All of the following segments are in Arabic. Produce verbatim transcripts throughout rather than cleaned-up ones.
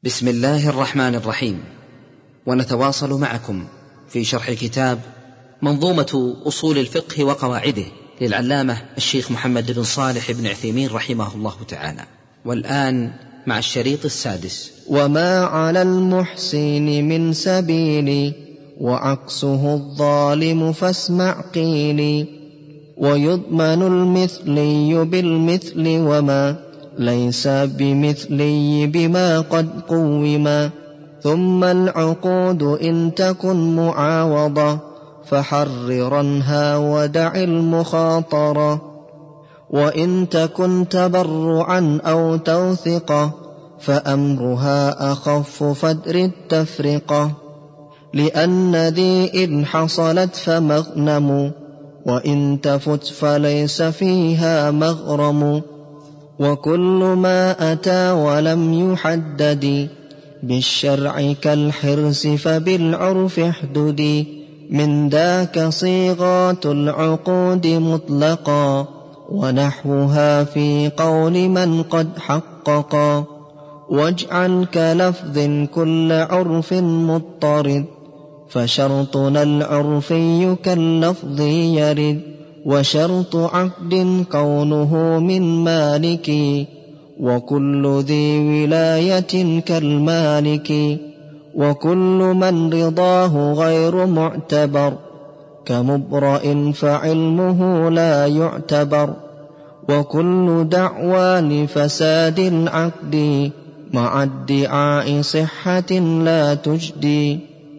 بسم الله الرحمن الرحيم. ونتواصل معكم في شرح كتاب منظومة أصول الفقه وقواعده للعلامة الشيخ محمد بن صالح بن عثيمين رحمه الله تعالى، والآن مع الشريط السادس. وما على المحسن من سبيل وعكسه الظالم فاسمع قيلي. ويضمن المثلي بالمثل وما ليس بمثلي بما قد قوما. ثم العقود إن تكن معاوضة فحررنها ودع المخاطرة. وإن تكن تبرعا أو توثقة فأمرها أخف فدر التفرقة. لأن ذي إن حصلت فمغنم وإن تفت فليس فيها مغرم. وكل ما أتى ولم يحدد بالشرع كالحرص فبالعرف احدد. من ذاك صيغات العقود مطلقا ونحوها في قول من قد حققا. واجعل كلفظ كل عرف مضطرد فشرطنا العرفي كاللفظ يرد. وشرط عقد كونه من مالك وكل ذي ولاية كالمالك. وكل من رضاه غير معتبر كمبرئ فعلمه لا يعتبر. وكل دعوى لفساد العقد مع ادعاء صحة لا تجدي.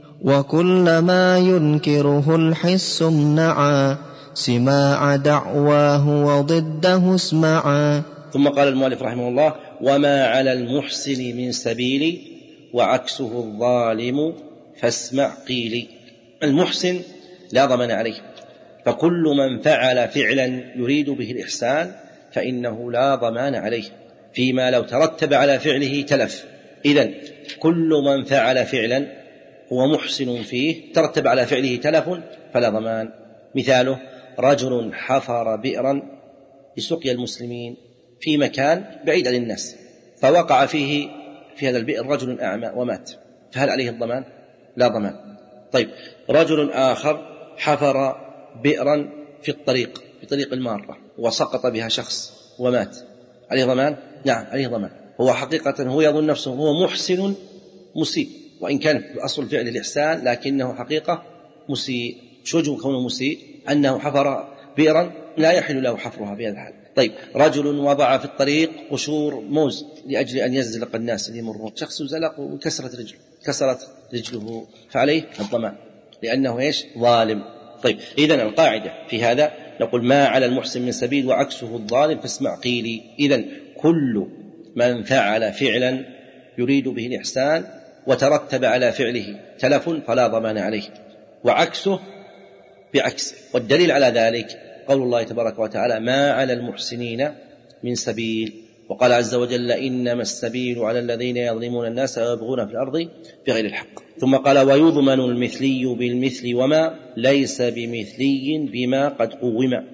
وكل ما ينكره الحس امنعا سماع دعواه وضده اسمعا. ثم قال المؤلف رحمه الله: وما على المحسن من سبيل وعكسه الظالم فاسمع قيلي. المحسن لا ضمان عليه، فكل من فعل فعلا يريد به الإحسان فإنه لا ضمان عليه فيما لو ترتب على فعله تلف. إذن كل من فعل فعلا هو محسن فيه ترتب على فعله تلف فلا ضمان. مثاله: رجل حفر بئرا لسقيا المسلمين في مكان بعيد عن الناس، فوقع فيه في هذا البئر رجل أعمى ومات، فهل عليه الضمان؟ لا ضمان. طيب، رجل آخر حفر بئرا في الطريق في طريق المارة وسقط بها شخص ومات، عليه ضمان؟ نعم عليه ضمان. هو حقيقة هو يظن نفسه هو محسن مسيء، وإن كان في أصل فعل الإحسان لكنه حقيقة مسيء. شو وجه كونه مسيء؟ أنه حفر بئرا لا يحل له حفرها بهذا الحال. طيب، رجل وضع في الطريق قشور موز لأجل أن يزلق الناس اللي يمرون، شخص زلق وكسرت رجله كسرت رجله فعليه الضمان لأنه إيش؟ ظالم. طيب، إذن القاعدة في هذا نقول: ما على المحسن من سبيل وعكسه الظالم فاسمع قيلي. إذن كل من فعل فعلا يريد به الإحسان وترتب على فعله تلف فلا ضمان عليه، وعكسه بعكسه. والدليل على ذلك قول الله تبارك وتعالى: ما على المحسنين من سبيل. وقال عز وجل: إنما السبيل على الذين يظلمون الناس ويبغون في الأرض بغير الحق. ثم قال: ويضمن المثلي بالمثل وما ليس بمثلي بما قد قوم.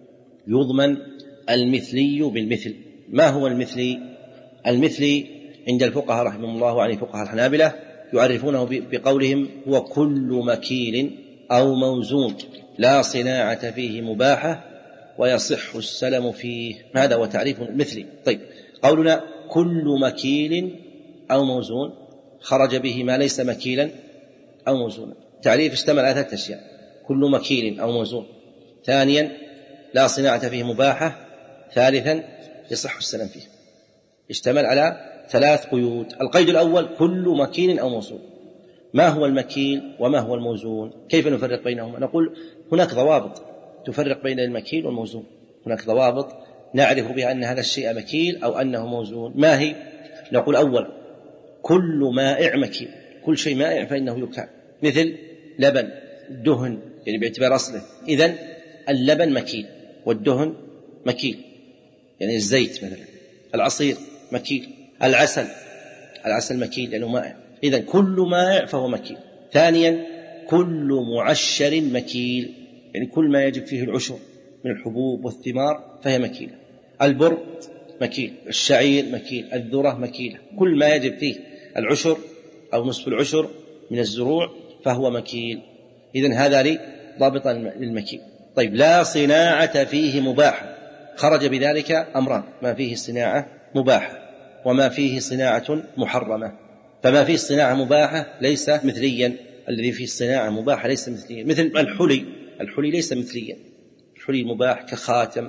يضمن المثلي بالمثل. ما هو المثلي؟ المثلي عند الفقهاء رحمهم الله وعن فقهاء الحنابلة يعرفونه بقولهم: هو كل مكيل أو موزون لا صناعة فيه مباحة ويصح السلم فيه. هذا هو تعريف المثلي. طيب، قولنا كل مكيل أو موزون خرج به ما ليس مكيلا أو موزونا. تعريف اشتمل على ثلاثة أشياء: كل مكيل أو موزون، ثانيا لا صناعة فيه مباحة، ثالثا يصح السلم فيه. اشتمل على ثلاث قيود. القيد الأول كل مكيل أو موزون. ما هو المكيل وما هو الموزون؟ كيف نفرق بينهما؟ نقول هناك ضوابط تفرق بين المكيل والموزون. هناك ضوابط نعرف بها أن هذا الشيء مكيل أو أنه موزون. ما هي؟ نقول: أول، كل مائع مكيل. كل شيء مائع فإنه يكال، مثل لبن، دهن، يعني باعتبار أصله. إذن اللبن مكيل والدهن مكيل، يعني الزيت مثلا، العصير مكيل، العسل العسل مكيل لأنه مائع. إذن كل مائع فهو مكيل. ثانيا، كل معشر مكيل، يعني كل ما يجب فيه العشر من الحبوب والثمار فهي مكيلة. البر مكيل، الشعير مكيل، الذرة مكيلة، كل ما يجب فيه العشر أو نصف العشر من الزروع فهو مكيل. إذن هذا لي ضابطا للمكيل. طيب لا صناعة فيه مباحة، خرج بذلك أمران: ما فيه صناعة مباحة وما فيه صناعة محرمة. فما فيه صناعة مباحة ليس مثليا، الذي فيه الصناعة مباحة ليس مثليا، مثل الحلي، الحلي ليس مثليا، الحلي مباح كخاتم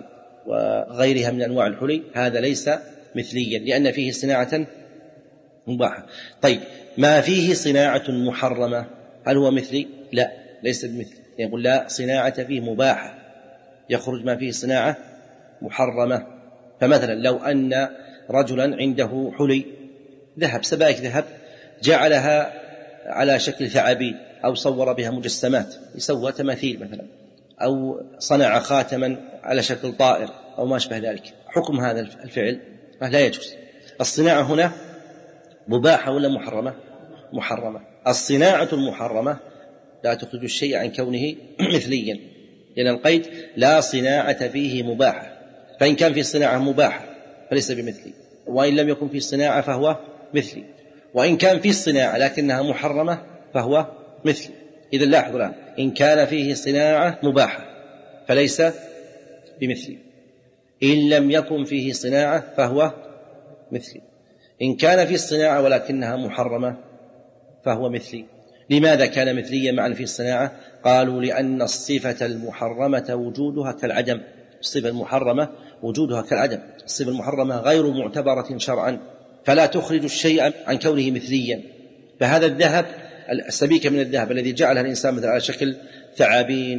وغيرها من أنواع الحلي، هذا ليس مثليا لأن فيه صناعة مباحة. طيب ما فيه صناعة محرمة هل هو مثلي؟ لا، ليس بمثلي. يقول لا صناعة فيه مباحة، يخرج ما فيه صناعة محرمة. فمثلا لو أن رجلا عنده حلي ذهب، سبائك ذهب، جعلها على شكل ثعابين أو صور بها مجسمات، يسوى تماثيل مثلا، أو صنع خاتما على شكل طائر أو ما أشبه ذلك، حكم هذا الفعل لا يجوز. الصناعة هنا مباحة ولا محرمة؟ محرمة. الصناعة المحرمة لا تخرج الشيء عن كونه مثليا، لأن القيد لا صناعة فيه مباحة، فإن كان في صناعة مباحة فليس بمثلي، وإن لم يكن في صناعة فهو مثلي، وإن كان في الصناعة لكنها محرمة فهو مثلي. إذن لاحظوا الآن، إن كان فيه صناعة مباحة فليس بمثلي، إن لم يكن فيه صناعة فهو مثلي، إن كان فيه الصناعة ولكنها محرمة فهو مثلي. لماذا كان مثليا مع فيه الصناعة؟ قالوا لأن الصفة المحرمة وجودها كالعدم، الصفة المحرمة وجودها كالعدم، الصفة المحرمة غير معتبرة شرعا، فلا تخرج الشيء عن كونه مثليا. فهذا الذهب، السبيكة من الذهب الذي جعلها الإنسان مثلا على شكل ثعابين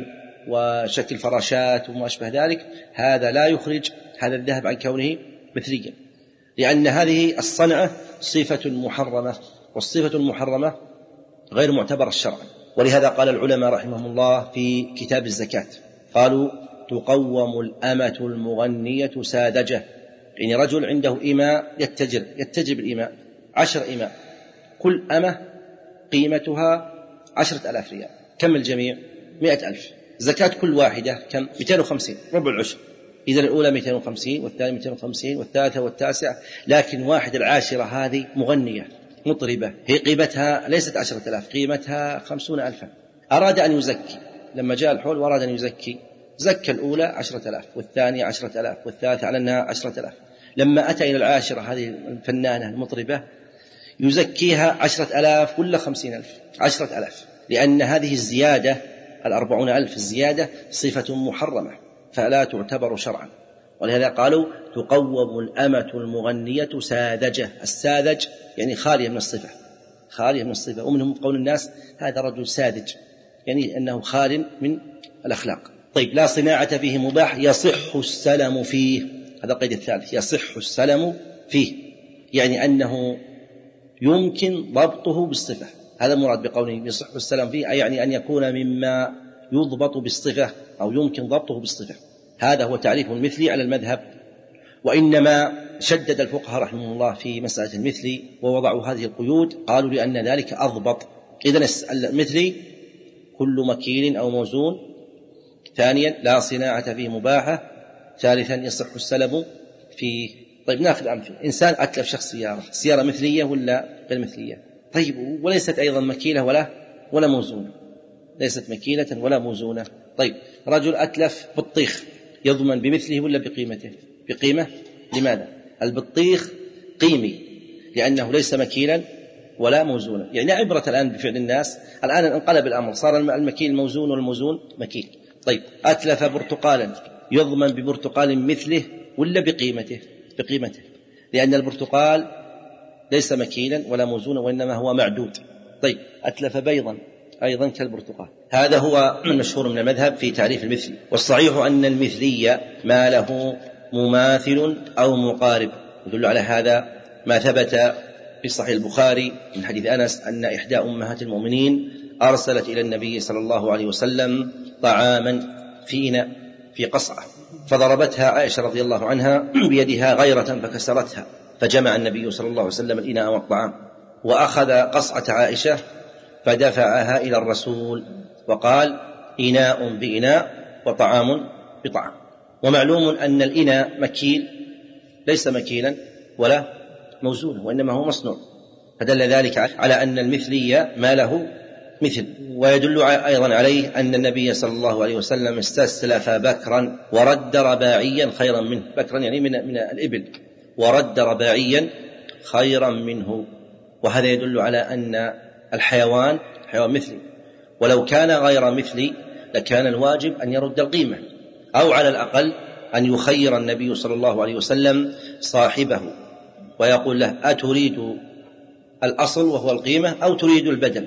وشكل فراشات وما أشبه ذلك، هذا لا يخرج هذا الذهب عن كونه مثليا، لأن هذه الصنعة صفة محرمة، والصفة المحرمة غير معتبرة شرعا. ولهذا قال العلماء رحمهم الله في كتاب الزكاة، قالوا تقوم الأمة المغنية ساذجة، يعني رجل عنده إماء يتجر يتجر بالإماء، عشر إماء، كل أمة قيمتها عشرة ألاف ريال، كم الجميع؟ مئة ألف. زكاة كل واحدة كم؟ مئتين وخمسين، ربع العشر. إذا الأولى مئتين وخمسين والثانية مئتين وخمسين والثالثة والتاسعة، لكن واحد العاشرة هذه مغنية مطربة، هي قيمتها ليست عشرة ألاف، قيمتها خمسون ألفا. أراد أن يزكي، لما جاء الحول وأراد أن يزكي، زكى الأولى عشرة ألاف والثانية عشرة ألاف والثالثة على أنها عشرة ألاف. لما أتى إلى العاشرة هذه الفنانة المطربة يزكيها عشرة ألاف ولا خمسين ألف؟ عشرة ألاف، لأن هذه الزيادة الأربعون ألف الزيادة صفة محرمة فلا تعتبر شرعا. ولهذا قالوا تقوم الأمة المغنية ساذجة. الساذج يعني خالية من الصفة، خالية من الصفة، ومنهم قول الناس هذا رجل ساذج، يعني أنه خال من الأخلاق. طيب لا صناعة فيه مباح يصح السلم فيه، هذا القيد الثالث، يصح السلم فيه، يعني أنه يمكن ضبطه بالصفة، هذا المراد بقوله يصح السلم فيه، أي يعني أن يكون مما يضبط بالصفة أو يمكن ضبطه بالصفة. هذا هو تعريف المثلي على المذهب. وإنما شدد الفقهاء رحمه الله في مسألة المثلي ووضعوا هذه القيود، قالوا لأن ذلك أضبط. إذن المثلي كل مكيل أو موزون، ثانيا لا صناعة فيه مباحة، ثالثا يصح السلم فيه. طيب ناخذ أمثلة. إنسان أتلف شخص سيارة، سيارة مثلية ولا غير مثلية؟ طيب وليست أيضا مكيلة ولا ولا موزونة، ليست مكيلة ولا موزونة. طيب رجل أتلف بطيخ، يضمن بمثله ولا بقيمته؟ بقيمة. لماذا؟ البطيخ قيمي لأنه ليس مكيلا ولا موزونا، يعني عبرة الآن بفعل الناس، الآن انقلب الأمر، صار المكيل موزون والموزون مكيل. طيب أتلف برتقالا، يضمن ببرتقال مثله ولا بقيمته؟ بقيمته، لأن البرتقال ليس مكيلا ولا موزونا وإنما هو معدود. طيب أتلف بيضا أيضا كالبرتقال. هذا هو المشهور من المذهب في تعريف المثل. والصحيح أن المثلية ما له مماثل أو مقارب، يدل على هذا ما ثبت في صحيح البخاري من حديث أنس أن إحدى أمهات المؤمنين أرسلت إلى النبي صلى الله عليه وسلم طعاما في إناء في قصعة، فضربتها عائشة رضي الله عنها بيدها غيرة فكسرتها، فجمع النبي صلى الله عليه وسلم الإناء والطعام، وأخذ قصعة عائشة فدفعها إلى الرسول وقال إناء بإناء وطعام بطعام. ومعلوم أن الإناء مكيل ليس مكيلا ولا موزونا، وإنما هو مصنوع فدل ذلك على أن المثلي ما له مثل. ويدل أيضا عليه أن النبي صلى الله عليه وسلم استسلف بكرا ورد رباعيا خيرا منه، بكرا يعني من, من الإبل، ورد رباعيا خيرا منه. وهذا يدل على أن الحيوان حيوان مثلي، ولو كان غير مثلي لكان الواجب أن يرد القيمة، أو على الأقل أن يخير النبي صلى الله عليه وسلم صاحبه ويقول له أتريد الأصل وهو القيمة أو تريد البدل،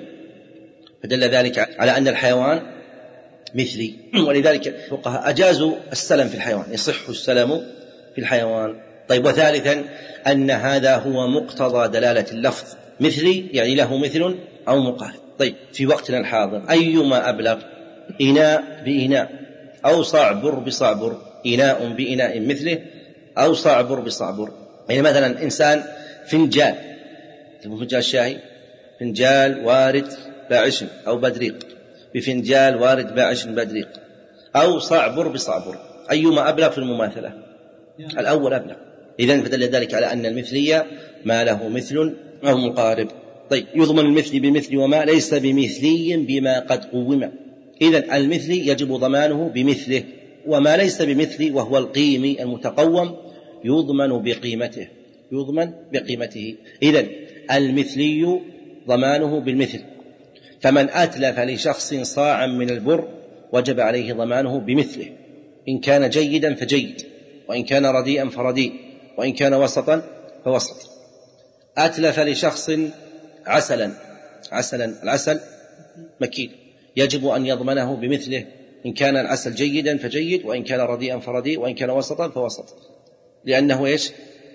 فدل ذلك على أن الحيوان مثلي. ولذلك الفقهاء أجازوا السلم في الحيوان، يصح السلم في الحيوان. طيب، وثالثا أن هذا هو مقتضى دلالة اللفظ، مثلي يعني له مثل أو مقارب. طيب، في وقتنا الحاضر أيما أبلغ، إناء بإناء أو صعبر بصعبر، إناء بإناء مثله أو صعبر بصعبر. يعني مثلا إنسان فنجال، فنجال شاهي، فنجال وارد باعش أو بدريق، بفنجال وارد باعش بدريق، أو صعبر بصعبر، أيما أبلغ في المماثلة؟ الأول أبلغ. إذن فدل ذلك على أن المثلية ما له مثل أو مقارب. طيب، يضمن المثل بمثل وما ليس بمثلي بما قد قوم. إذن المثل يجب ضمانه بمثله، وما ليس بمثل وهو القيمي المتقوم يضمن بقيمته، يضمن بقيمته. إذن المثلي ضمانه بالمثل، فمن أتلف لشخص صاعا من البر وجب عليه ضمانه بمثله، إن كان جيدا فجيد، وإن كان رديئا فرديء، وإن كان وسطا فوسط. أتلف لشخص عسلا، عسلا العسل مكيل، يجب أن يضمنه بمثله، إن كان العسل جيدا فجيد، وإن كان رديئا فرديء، وإن كان وسطا فوسط، لأنه إيش؟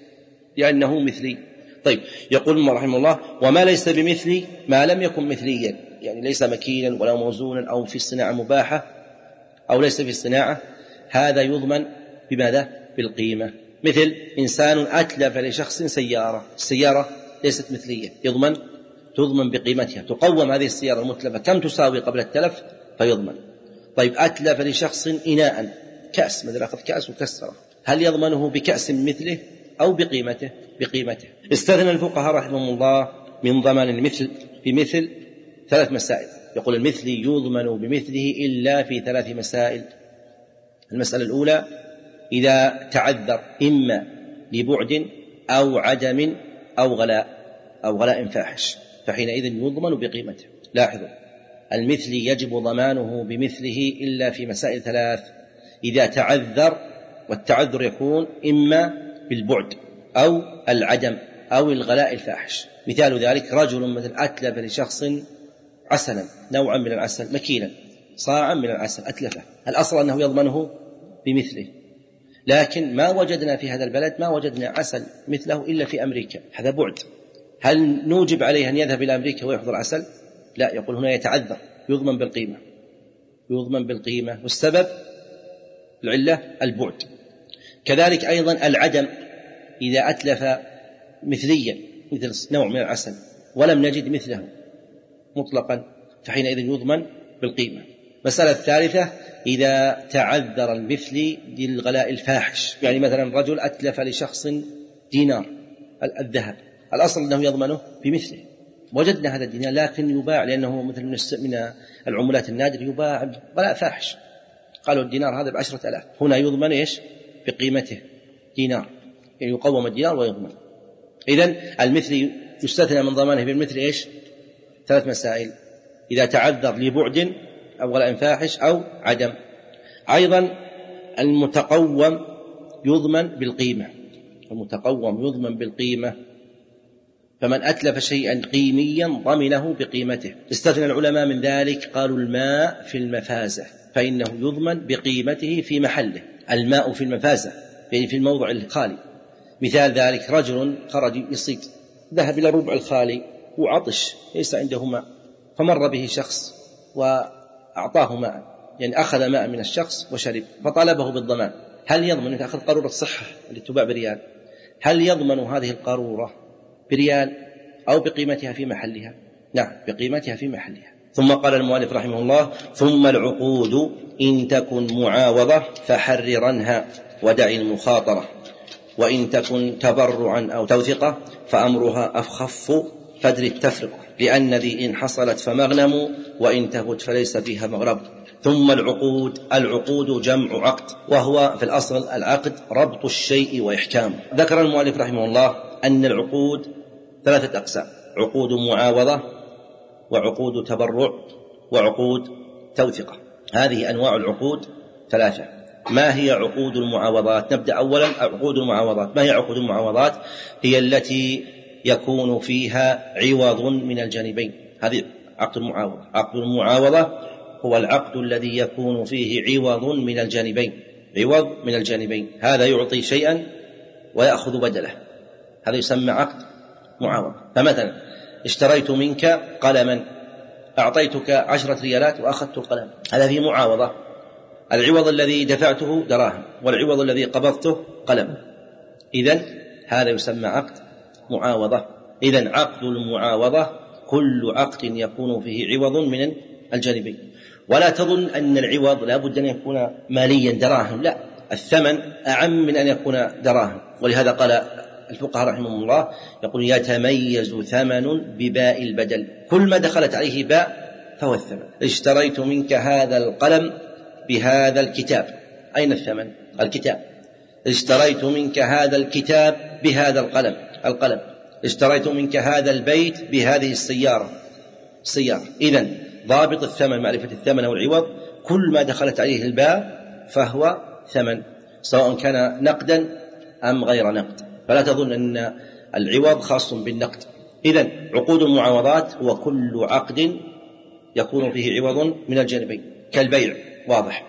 لأنه مثلي. طيب، يقول رحمه الله: وما ليس بمثلي ما لم يكن مثليا، يعني ليس مكيلا ولا موزونا أو في الصناعة مباحة أو ليس في الصناعة، هذا يضمن بماذا؟ بالقيمة. مثل إنسان أتلف لشخص سيارة، السيارة ليست مثلية، يضمن تضمن بقيمتها، تقوم هذه السيارة المتلفة كم تساوي قبل التلف فيضمن. طيب، أتلف لشخص إناء، كأس، مثل أخذ كأس وكسره، هل يضمنه بكأس مثله أو بقيمته؟ بقيمته. استثنى الفقهاء رحمهم الله من ضمان المثل بمثل ثلاث مسائل. يقول: المثل يضمن بمثله إلا في ثلاث مسائل. المسألة الأولى: إذا تعذر إما لبعد أو عدم أو غلاء أو غلاء فاحش، فحينئذ يضمن بقيمته. لاحظوا، المثل يجب ضمانه بمثله إلا في مسائل ثلاث: إذا تعذر، والتعذر يكون إما بالبعد أو العدم أو الغلاء الفاحش. مثال ذلك: رجل مثل أتلف لشخص عسلا، نوعا من العسل مكيلا، صاعا من العسل أتلفه، الأصل أنه يضمنه بمثله، لكن ما وجدنا في هذا البلد ما وجدنا عسل مثله إلا في أمريكا، هذا بعد. هل نوجب عليه أن يذهب إلى أمريكا ويحضر عسل؟ لا، يقول هنا يتعذر، يضمن بالقيمة، يضمن بالقيمة، والسبب العلة البعد. كذلك أيضا العدم، إذا أتلف مثليا مثل نوع من العسل ولم نجد مثله مطلقا، فحينئذ يضمن بالقيمة. مسألة الثالثة: إذا تعذر المثل للغلاء الفاحش، يعني مثلا رجل أتلف لشخص دينار الذهب، الأصل أنه يضمنه بمثله، وجدنا هذا الدينار لكن يباع لأنه مثل من العملات النادر، يباع غلاء فاحش، قالوا الدينار هذا بعشرة آلاف، هنا يضمن إيش؟ بقيمته، دينار، يعني يقوم الدينار ويضمن. إذن المثل يستثنى من ضمانه بالمثل إيش؟ ثلاث مسائل: إذا تعذر لبعد أو غلاء فاحش أو عدم. أيضا المتقوم يضمن بالقيمة، المتقوم يضمن بالقيمة، فمن أتلف شيئا قيميا ضمنه بقيمته. استثنى العلماء من ذلك، قالوا: الماء في المفازة فإنه يضمن بقيمته في محله، الماء في المفازة يعني في الموضع الخالي. مثال ذلك: رجل خرج يصيد، ذهب إلى الربع الخالي وعطش، ليس عنده ماء، فمر به شخص وأعطاه ماء، يعني أخذ ماء من الشخص وشرب، فطالبه بالضمان. هل يضمن أن أخذ قارورة صحة اللي تباع بريال، هل يضمن هذه القارورة بريال أو بقيمتها في محلها؟ نعم، بقيمتها في محلها. ثم قال المؤلف رحمه الله: ثم العقود إن تكن معاوضة فحررنها ودع المخاطرة، وإن تكن تبرعا أو توثقة فأمرها أخف فادر التفرقة، لأن ذي إن حصلت فمغنم وإن تهت فليس فيها مغرب. ثم العقود، العقود جمع عقد، وهو في الأصل العقد ربط الشيء وإحكامه. ذكر المؤلف رحمه الله أن العقود ثلاثة أقسام: عقود معاوضة، وعقود تبرع، وعقود توثقة. هذه أنواع العقود ثلاثة. ما هي عقود المعاوضات؟ نبدأ أولا عقود المعاوضات. ما هي عقود المعاوضات؟ هي التي يكون فيها عوض من الجانبين. هذه عقد المعاوضة. عقد المعاوضة هو العقد الذي يكون فيه عوض من الجانبين، عوض من الجانبين، هذا يعطي شيئا ويأخذ بدله، هذا يسمى عقد معاوضة. فمثلا اشتريت منك قلما، أعطيتك عشرة ريالات وأخذت القلم، هذا فيه معاوضة. العوض الذي دفعته دراهم، والعوض الذي قبضته قلم، إذن هذا يسمى عقد معاوضة. إذن عقد المعاوضة كل عقد يكون فيه عوض من الجانبين. ولا تظن أن العوض لا بد أن يكون ماليا دراهم، لا، الثمن أعم من أن يكون دراهم. ولهذا قال الفقهاء رحمهم الله يقول يتميز ثمن بباء البدل، كل ما دخلت عليه باء فهو الثمن. اشتريت منك هذا القلم بهذا الكتاب، أين الثمن؟ الكتاب. اشتريت منك هذا الكتاب بهذا القلم، القلم. اشتريت منك هذا البيت بهذه السيارة، السيارة. إذن ضابط الثمن معرفة الثمن والعوض، كل ما دخلت عليه الباء فهو ثمن، سواء كان نقدا أم غير نقد. فلا تظن أن العوض خاص بالنقد. إذن عقود المعاوضات هو كل عقد يكون فيه عوض من الجانبين، كالبيع واضح.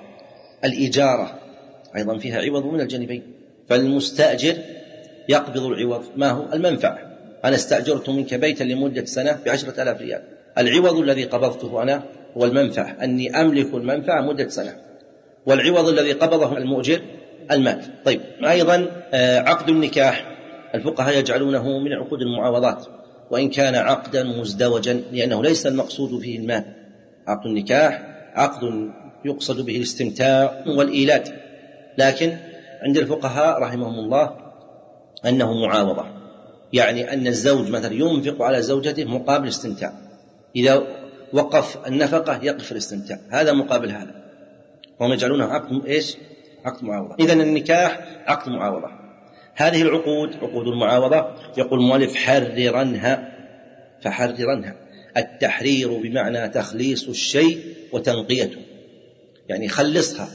الإجارة أيضا فيها عوض من الجانبين، فالمستأجر يقبض العوض، ما هو؟ المنفعة. أنا استأجرت منك بيتا لمدة سنة بعشرة آلاف ريال، العوض الذي قبضته أنا هو المنفعة، أني أملك المنفعة مدة سنة، والعوض الذي قبضه المؤجر المال. طيب، أيضا عقد النكاح الفقهاء يجعلونه من عقود المعاوضات، وإن كان عقدا مزدوجا، لأنه ليس المقصود فيه المال. عقد النكاح عقد يقصد به الاستمتاع والإيلاد، لكن عند الفقهاء رحمهم الله أنه معاوضة، يعني أن الزوج مثلا ينفق على زوجته مقابل الاستمتاع، إذا وقف النفقة يقف الاستمتاع، هذا مقابل هذا، وهم يجعلونه عقد إيش؟ عقد معاوضة. إذن النكاح عقد معاوضة. هذه العقود عقود المعاوضة. يقول المؤلف حررنها، فحررنها التحرير بمعنى تخليص الشيء وتنقيته، يعني خلصها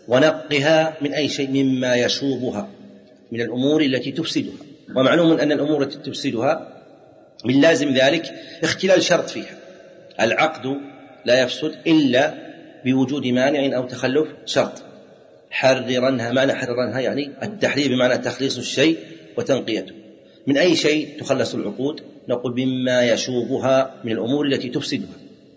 ونقها من أي شيء مما يشوبها من الأمور التي تفسدها. ومعلوم أن الأمور التي تفسدها من لازم ذلك اختلال شرط فيها. العقد لا يفسد إلا بوجود مانع أو تخلف شرط. حررنها، معنى حررنها يعني التحرير بمعنى تخليص الشيء وتنقيته. من أي شيء تخلص العقود؟ نقول مما يشوبها من الأمور التي تفسدها.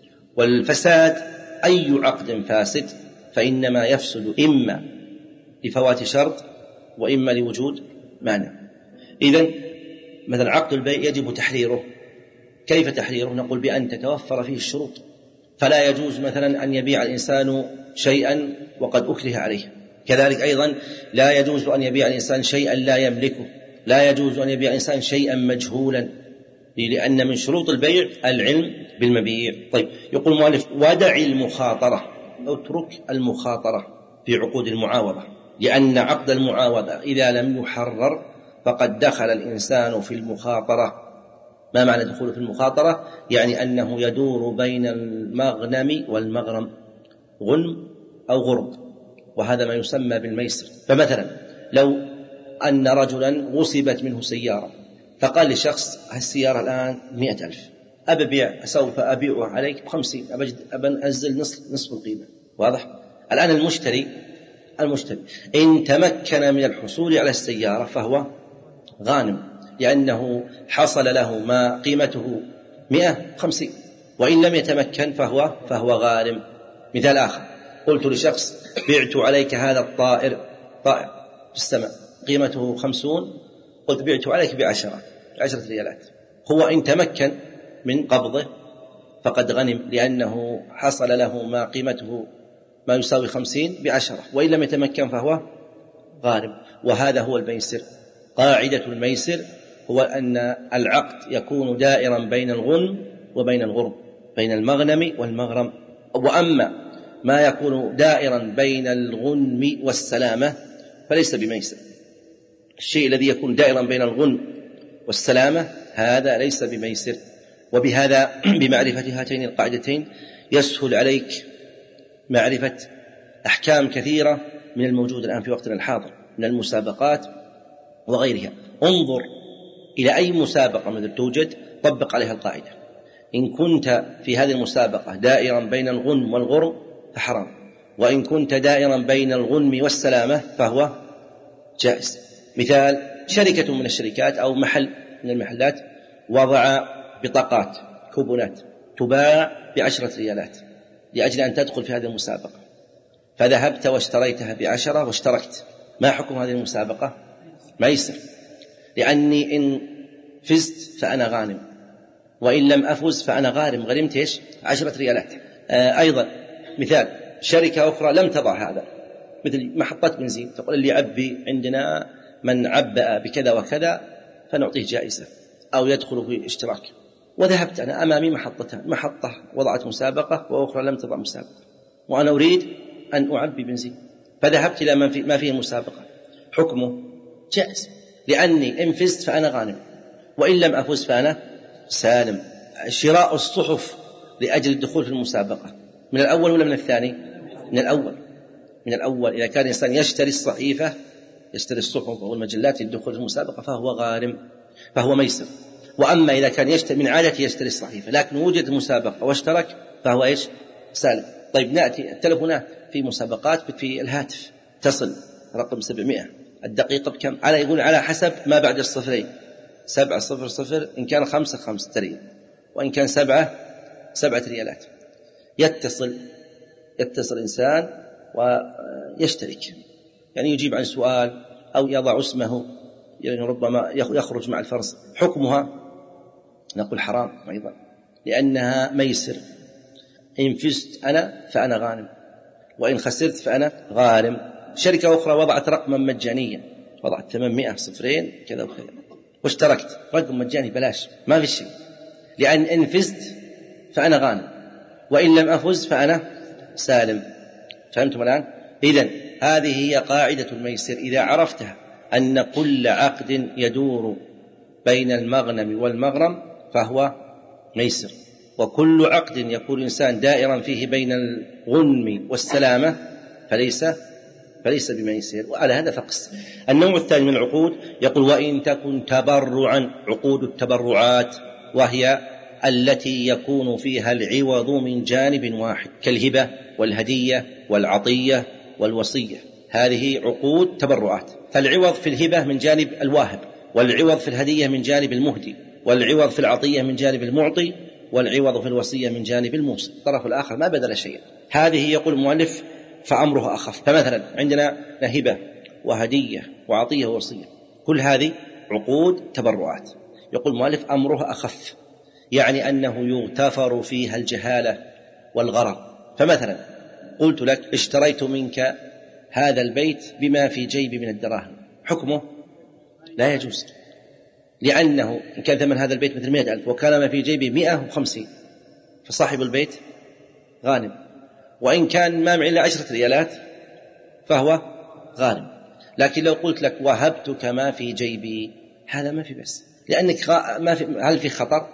والفساد أي عقد فاسد فإنما يفسد إما لفوات شرط وإما لوجود مانع. إذن مثلا عقد البيع يجب تحريره. كيف تحريره؟ نقول بأن تتوفر فيه الشروط، فلا يجوز مثلا أن يبيع الإنسان شيئا وقد أكره عليه. كذلك أيضا لا يجوز أن يبيع الإنسان شيئا لا يملكه، لا يجوز أن يبيع الإنسان شيئا مجهولا، لأن من شروط البيع العلم بالمبيع. طيب، يقول المؤلف ودع المخاطرة، اترك المخاطرة في عقود المعاوضة، لأن عقد المعاوضة إذا لم يحرر فقد دخل الإنسان في المخاطرة. ما معنى دخول في المخاطرة؟ يعني أنه يدور بين المغنم والمغرم، غنم أو غرب، وهذا ما يسمى بالميسر. فمثلا لو أن رجلا غصبت منه سيارة، فقال لشخص السيارة الآن مئة ألف، أبيع سوف أبيعها عليك بخمسين، أبنزل نصف, نصف القيمة. واضح؟ الآن المشتري المشتري إن تمكن من الحصول على السيارة فهو غانم، لأنه حصل له ما قيمته مئة خمسين، وإن لم يتمكن فهو فهو غارم. مثال آخر، قلت لشخص بعت عليك هذا الطائر، طائر في السماء قيمته خمسون، قلت بعت عليك بعشرة عشرة ريالات. هو إن تمكن من قبضه فقد غنم، لأنه حصل له ما قيمته ما يساوي خمسين بعشرة، وإن لم يتمكن فهو غارم. وهذا هو الميسر. قاعدة الميسر هو أن العقد يكون دائرا بين الغنم وبين الغرم، بين المغنم والمغرم. وأما ما يكون دائرا بين الغنم والسلامة فليس بميسر. الشيء الذي يكون دائرا بين الغنم والسلامة هذا ليس بميسر. وبهذا بمعرفة هاتين القاعدتين يسهل عليك معرفة أحكام كثيرة من الموجود الآن في وقتنا الحاضر من المسابقات وغيرها. انظر إلى أي مسابقة مثل توجد طبق عليها القاعدة. إن كنت في هذه المسابقة دائرا بين الغنم والغرم فحرام، وإن كنت دائرا بين الغنم والسلامة فهو جائز. مثال: شركة من الشركات أو محل من المحلات وضع بطاقات كوبونات تباع بعشرة ريالات لأجل أن تدخل في هذه المسابقة، فذهبت واشتريتها بعشرة واشتركت. ما حكم هذه المسابقة؟ ميسر، لأني إن فزت فأنا غانم، وإن لم أفز فأنا غارم. غرمت إيش؟ عشرة ريالات. آه أيضا مثال: شركة أخرى لم تضع هذا، مثل محطة بنزين، تقول اللي عبي عندنا من عبأ بكذا وكذا فنعطيه جائزة أو يدخل في اشتراك. وذهبت أنا أمامي محطتان، محطة وضعت مسابقة وأخرى لم تضع مسابقة، وأنا أريد أن أعبي بنزين، فذهبت إلى ما فيه مسابقة. حكمه جائز، لأني إن فزت فأنا غانم وإن لم أفز فأنا سالم. شراء الصحف لأجل الدخول في المسابقة من الأول ولا من الثاني؟ من الأول. من الأول. إذا كان الإنسان يشتري الصحيفة، يشتري الصحف والمجلات للدخول في المسابقة فهو غارم، فهو ميسر. وأما إذا كان يشتري من عادته يشتري الصحيفة لكن وجد مسابقة واشترك فهو إيش؟ سالم. طيب نأتي التلفونات في مسابقات في الهاتف تصل رقم سبعمائة، الدقيقة بكم؟ على يقول على حسب ما بعد الصفرين، سبعة صفر صفر، إن كان خمسة خمسة ريال، وإن كان سبعة سبعة ريالات. يتصل يتصل إنسان ويشترك، يعني يجيب عن سؤال أو يضع اسمه، يعني ربما يخرج مع الفرس. حكمها نقول حرام أيضا، لأنها ميسر. إن فزت أنا فأنا غانم، وإن خسرت فأنا غارم. شركة أخرى وضعت رقما مجانيا، وضعت ثمانمائة صفرين كذا وكذا، واشتركت رقم مجاني بلاش، ما في شيء، لأن إن فزت فأنا غانم وإن لم أفز فأنا سالم. فهمتم الآن؟ إذن هذه هي قاعدة الميسر. إذا عرفتها أن كل عقد يدور بين المغنم والمغرم فهو ميسر، وكل عقد يكون الإنسان دائرا فيه بين الغنم والسلامة فليس فليس بميسر. وعلى هذا فقس. النوع الثاني من العقود يقول: وإن تكن تبرعا. عقود التبرعات وهي التي يكون فيها العوض من جانب واحد، كالهبة والهدية والعطية والوصية، هذه عقود تبرعات. فالعوض في الهبة من جانب الواهب، والعوض في الهدية من جانب المهدي، والعوض في العطية من جانب المعطي، والعوض في الوصية من جانب الموصي. الطرف الآخر ما بدل شيئا. هذه يقول المؤلف فأمره أخف. فمثلا عندنا هبة وهدية وعطية ووصية، كل هذه عقود تبرعات. يقول المؤلف أمره أخف، يعني أنه يغتفر فيها الجهالة والغرر. فمثلا قلت لك اشتريت منك هذا البيت بما في جيبي من الدراهم، حكمه لا يجوز، لأنه إن كان ثمن هذا البيت مثل مئة ألف وكان ما في جيبي مئة وخمسين فصاحب البيت غانم، وإن كان ما معي إلا عشرة ريالات فهو غانم. لكن لو قلت لك وهبتك ما في جيبي هذا ما في بس، لأنك ما في هل في خطر؟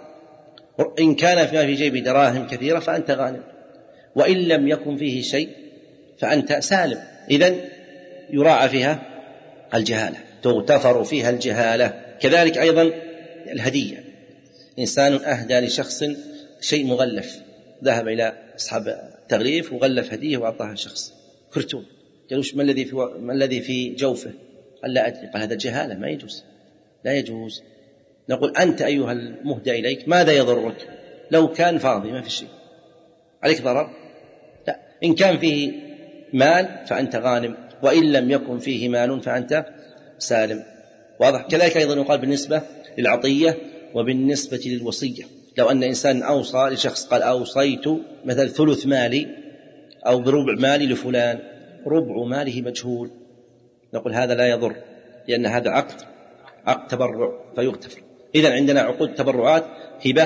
إن كان ما في جيبي دراهم كثيرة فأنت غانم، وإن لم يكن فيه شيء فأنت سالم. إذن يراعى فيها الجهالة، تغتفر فيها الجهالة. كذلك أيضا الهدية، إنسان أهدى لشخص شيء مغلف، ذهب إلى أصحاب التغليف وغلف هدية وأعطاها شخص كرتون، قالوا ما الذي في ما الذي في جوفه؟ قال لا أدري. قال هذا جهالة، ما يجوز، لا يجوز. نقول أنت أيها المهدى إليك ماذا يضرك؟ لو كان فاضي ما في شيء عليك ضرر؟ لا. إن كان فيه مال فأنت غانم، وإن لم يكن فيه مال فأنت سالم. واضح؟ كذلك أيضا يقال بالنسبة للعطية وبالنسبة للوصية. لو أن إنسان أوصى لشخص قال أوصيت مثل ثلث مالي أو بربع مالي لفلان، ربع ماله مجهول، نقول هذا لا يضر، لأن هذا عقد عقد تبرع فيغتفر. إذن عندنا عقود تبرعات: هبة،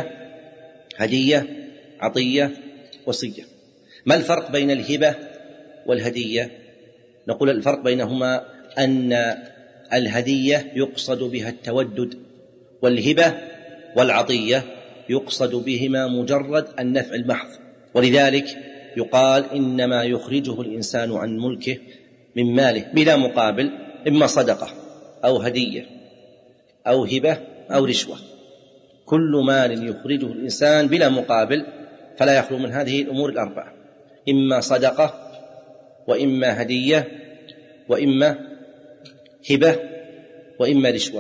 هدية، عطية، وصية. ما الفرق بين الهبة والهدية؟ نقول الفرق بينهما أن الهدية يقصد بها التودد، والهبة والعطية يقصد بهما مجرد النفع المحض. ولذلك يقال إنما يخرجه الإنسان عن ملكه من ماله بلا مقابل، إما صدقة أو هدية أو هبة أو رشوة. كل مال يخرجه الإنسان بلا مقابل فلا يخلو من هذه الأمور الأربعة: إما صدقة، وإما هدية، وإما هبة، وإما رشوة.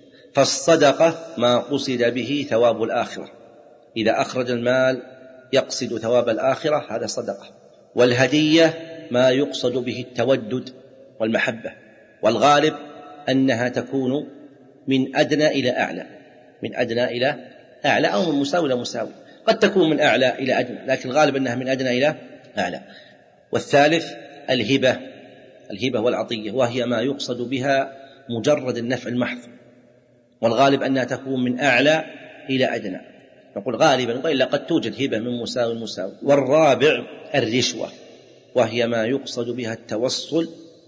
فالصدقة ما قصد به ثواب الآخرة، إذا أخرج المال يقصد ثواب الآخرة هذا صدقة. والهدية ما يقصد به التودد والمحبة، والغالب أنها تكون من أدنى إلى أعلى، من أدنى إلى أعلى أو من مساوي إلى مساوي، قد تكون من أعلى إلى أدنى، لكن الغالب أنها من أدنى إلى أعلى. والثالث الهبة، الهبة والعطية، وهي ما يقصد بها مجرد النفع المحض، والغالب أنها تكون من أعلى إلى أدنى. نقول غالبا، وإلا قد توجد هبة من مساوي مساوي. والرابع الرشوة، وهي ما يقصد بها التوصل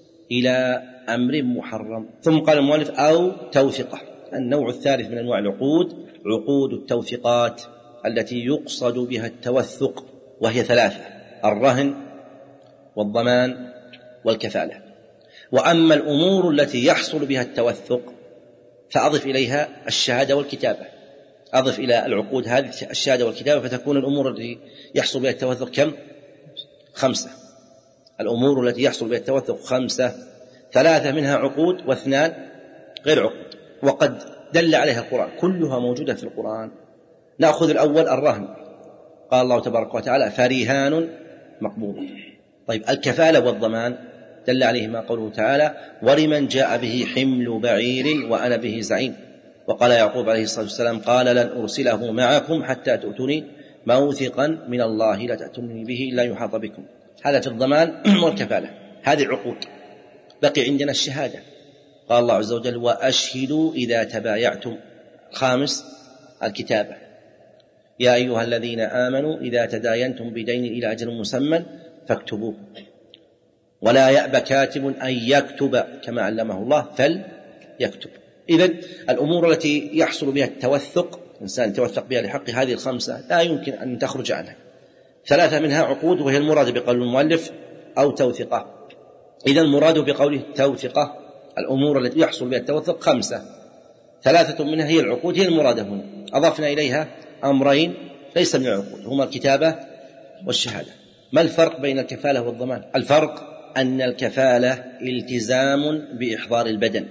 إلى أمر محرم. ثم قال المؤلف: أو توثقة. النوع الثالث من أنواع العقود عقود التوثيقات التي يقصد بها التوثق، وهي ثلاثة: الرهن والضمان والكفالة. وأما الأمور التي يحصل بها التوثق فأضف إليها الشهادة والكتابة. أضف إلى العقود هذه الشهادة والكتابة، فتكون الأمور التي يحصل بها التوثق كم؟ خمسة. الأمور التي يحصل بها التوثق خمسة، ثلاثة منها عقود واثنان غير عقود، وقد دل عليها القرآن، كلها موجودة في القرآن. نأخذ الأول الرهن. قال الله تبارك وتعالى: فرهان مقبوضة. طيب الكفالة والضمان دل عليهما قوله تعالى: ولمن جاء به حمل بعير وأنا به زعيم. وقال يعقوب عليه الصلاة والسلام: قال لن أرسله معكم حتى تؤتوني موثقا من الله لا تأتوني به إلا يحاط بكم. هذا في الضمان والكفالة، هذه عقود. بقي عندنا الشهادة. قال الله عز وجل: وأشهدوا إذا تبايعتم. خامس الكتابة: يا أيها الذين آمنوا إذا تداينتم بدين إلى أجل مسمى فاكتبوه ولا يأبى كاتب أن يكتب كما علمه الله فليكتب. إذن الأمور التي يحصل بها التوثق، إنسان يتوثق بها لحق هذه الخمسة لا يمكن أن تخرج عنها. ثلاثة منها عقود، وهي المراد بقول المؤلف أو توثقة. إذن المراد بقوله توثقة الأمور التي يحصل بها التوثق خمسة، ثلاثة منها هي العقود، هي المراد هنا. أضفنا إليها أمرين ليس من العقود، هما الكتابة والشهادة. ما الفرق بين الكفالة والضمان؟ الفرق أن الكفالة التزام بإحضار البدن،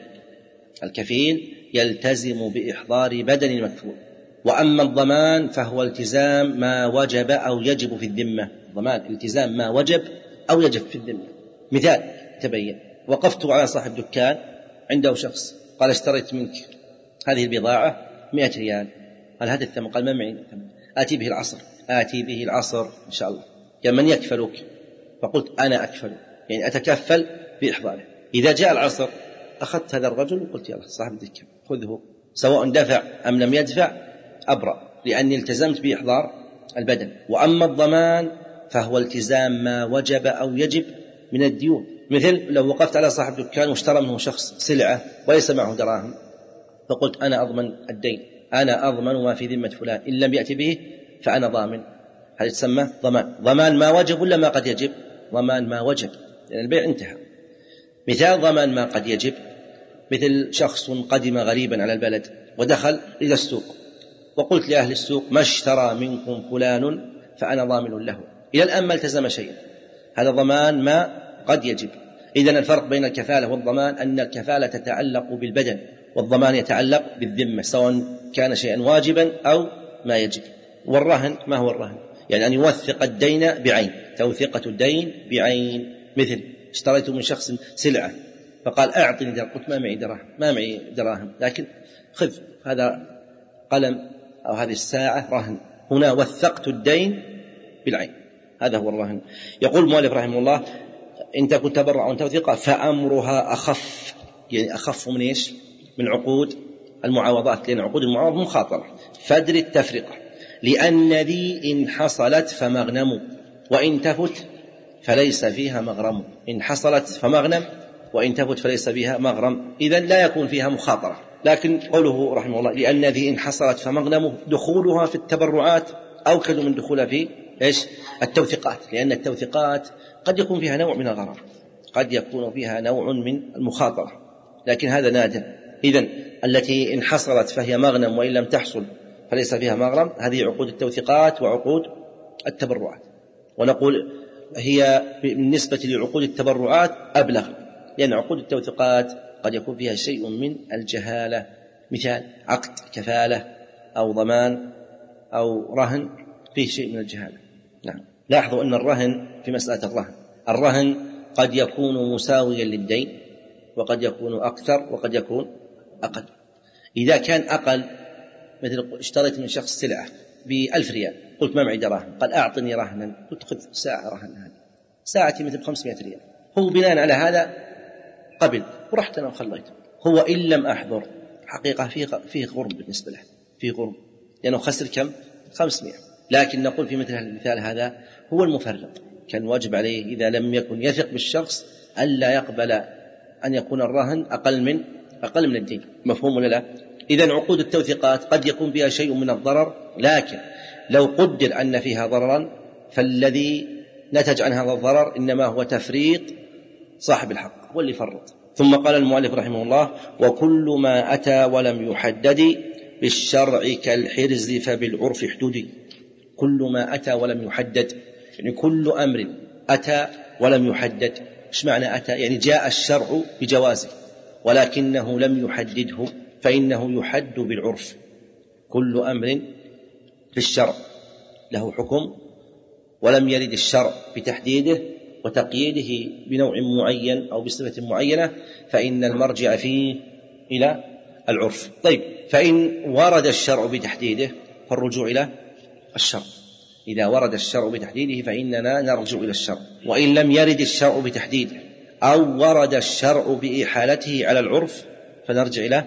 الكفيل يلتزم بإحضار بدن المكفول. وأما الضمان فهو التزام ما وجب أو يجب في الذمة. الضمان التزام ما وجب أو يجب في الذمة. مثال تبين: وقفت على صاحب دكان، عنده شخص قال: اشتريت منك هذه البضاعة مئة ريال. قال: هذا الثمن. قال: ما معي ثمن. آتي به العصر. آتي به العصر إن شاء الله. قال: من يكفلك؟ فقلت: أنا أكفل، يعني أتكفل بإحضاره. إذا جاء العصر أخذت هذا الرجل وقلت: يلا صاحب الدكان خذه، سواء دفع أم لم يدفع أبرأ، لأني التزمت بإحضار البدن. وأما الضمان فهو التزام ما وجب أو يجب من الديون. مثل لو وقفت على صاحب دكان واشترى منه شخص سلعة وليس معه دراهم، فقلت: أنا أضمن الدين، أنا أضمن ما في ذمة فلان، إن لم يأتي به فأنا ضامن. هذا يسمى ضمان. ضمان ما وجب ولا ما قد يجب؟ ضمان ما وجب، لأن يعني البيع انتهى. مثال ضمان ما قد يجب: مثل شخص قدم غريبا على البلد ودخل إلى السوق، وقلت لأهل السوق: ما اشترى منكم فلان فأنا ضامن له. إلى الآن ما التزم شيئا، هذا ضمان ما قد يجب. إذن الفرق بين الكفالة والضمان أن الكفالة تتعلق بالبدن، والضمان يتعلق بالذمة، سواء كان شيئا واجبا أو ما يجب. والرهن ما هو الرهن؟ يعني أن يوثق الدين بعين، توثيقة الدين بعين. مثل اشتريت من شخص سلعة فقال: أعطني دراهم. قلت: ما معي دراهم، ما معي دراهم، لكن خذ هذا قلم أو هذه الساعة رهن. هنا وثقت الدين بالعين، هذا هو الرهن. يقول المؤلف رحمه الله: إن تكن تبرع توثيقا فأمرها أخف، يعني أخف من إيش؟ من عقود المعاوضات، لأن عقود المعاوضة مخاطرة. فادر التفرقة، لأن ذي إن حصلت فمغنم وإن تفت فليس فيها مغرم. إن حصلت فمغنم وإن تفت فليس فيها مغرم، إذن لا يكون فيها مخاطرة. لكن قوله رحمه الله لأن ذي إن حصلت فمغنم، دخولها في التبرعات أوكد من دخولها في إيش؟ التوثيقات، لأن التوثيقات قد يكون فيها نوع من الغرر، قد يكون فيها نوع من المخاطرة، لكن هذا نادر. إذن التي إن حصلت فهي مغنم وإن لم تحصل فليس فيها مغرم، هذه عقود التوثيقات وعقود التبرعات. ونقول هي بالنسبة لعقود التبرعات أبلغ، لأن عقود التوثيقات قد يكون فيها شيء من الجهالة، مثال عقد كفالة أو ضمان أو رهن فيه شيء من الجهالة. نعم. لاحظوا أن الرهن في مسألة الرهن، الرهن قد يكون مساويا للدين وقد يكون أكثر وقد يكون أقل. إذا كان أقل، مثل اشتريت من شخص سلعة بألف ريال، قلت ما معي دراهم، قال أعطني رهنا، قلت خذ ساعة رهن، هذه ساعتي مثل بخمسمائة ريال، هو بناء على هذا قبل ورحت أنا وخليته. هو إن لم أحضر حقيقة فيه فيه غرم بالنسبة له، فيه غرم لأنه خسر كم؟ خمسمائة. لكن نقول في مثل المثال هذا هو المفرط، كان واجب عليه إذا لم يكن يثق بالشخص ألا يقبل أن يكون الرهن أقل من أقل من الدين. مفهوم ولا لا؟ إذن عقود التوثيقات قد يكون فيها شيء من الضرر، لكن لو قدر أن فيها ضررا فالذي نتج عن هذا الضرر إنما هو تفريط صاحب الحق واللي فرط. ثم قال المؤلف رحمه الله: وكل ما أتى ولم يحدد بالشرع كالحرز فبالعرف حدودي. كل ما أتى ولم يحدد، يعني كل أمر أتى ولم يحدد. إيش معنى أتى؟ يعني جاء الشرع بجوازه ولكنه لم يحدده، فإنه يحد بالعرف. كل أمر في الشرع له حكم ولم يرد الشرع بتحديده وتقييده بنوع معين أو بصفة معينة، فإن المرجع فيه إلى العرف. طيب، فإن ورد الشرع بتحديده فالرجوع إلى الشرع. إذا ورد الشرع بتحديده فإننا نرجع إلى الشرع. وإن لم يرد الشرع بتحديده أو ورد الشرع بإحالته على العرف فنرجع إلى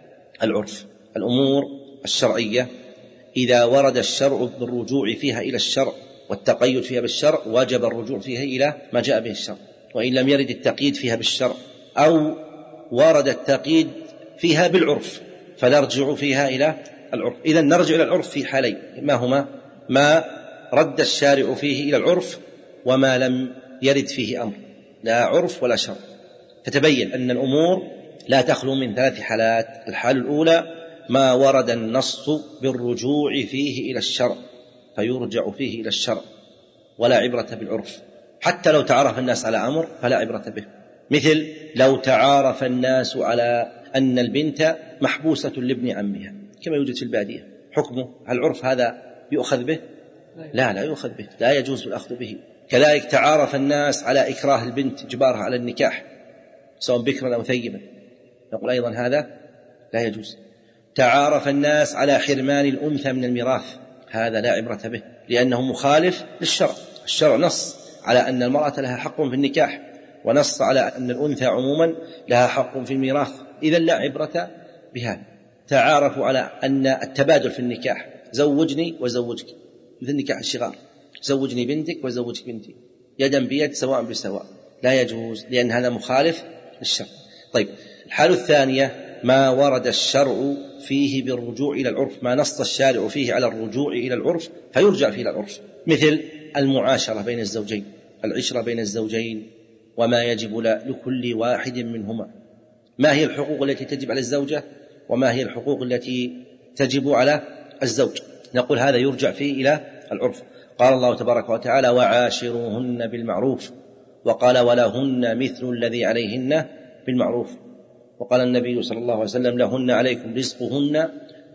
العرف. الأمور الشرعية إذا ورد الشرع بالرجوع فيها إلى الشرع والتقيد فيها بالشرع وجب الرجوع فيها إلى ما جاء به الشرع. وإن لم يرد التقييد فيها بالشرع أو ورد التقييد فيها بالعرف فنرجع فيها إلى العرف. إذن نرجع إلى العرف في حالين: ما هما؟ ما رد الشارع فيه إلى العرف وما لم يرد فيه أمر، لا عرف ولا شرع. فتبين أن الأمور لا تخلو من ثلاث حالات. الحالة الأولى ما ورد النص بالرجوع فيه إلى الشرع فيرجع فيه إلى الشرع ولا عبرة بالعرف، حتى لو تعارف الناس على أمر فلا عبرة به. مثل لو تعارف الناس على أن البنت محبوسة لابن عمها كما يوجد في البادية، حكمه هل العرف هذا يؤخذ به؟ لا لا يؤخذ به، لا يجوز الأخذ به. كذلك تعارف الناس على إكراه البنت جبارها على النكاح سواء بكرا أو ثيبا، نقول أيضا هذا لا يجوز. تعارف الناس على حرمان الأنثى من الميراث، هذا لا عبرة به لأنه مخالف للشرع. الشرع نص على أن المرأة لها حق في النكاح ونص على أن الأنثى عموما لها حق في الميراث، إذن لا عبرة بهذا. تعارفوا على أن التبادل في النكاح زوجني وزوجك، مثل نكاح الشغار، زوجني بنتك وزوجك بنتي يدا بيد سواء بسواء، لا يجوز لأن هذا مخالف للشرع. طيب، الحالة الثانية ما ورد الشرع فيه بالرجوع إلى العرف، ما نص الشارع فيه على الرجوع إلى العرف فيرجع فيه إلى العرف، مثل المعاشرة بين الزوجين، العشرة بين الزوجين وما يجب لكل واحد منهما. ما هي الحقوق التي تجب على الزوجة وما هي الحقوق التي تجب على الزوج؟ نقول هذا يرجع فيه إلى العرف. قال الله تبارك وتعالى: وعاشروهن بالمعروف، وقال: ولهن مثل الذي عليهن بالمعروف. وقال النبي صلى الله عليه وسلم: لهن عليكم رزقهن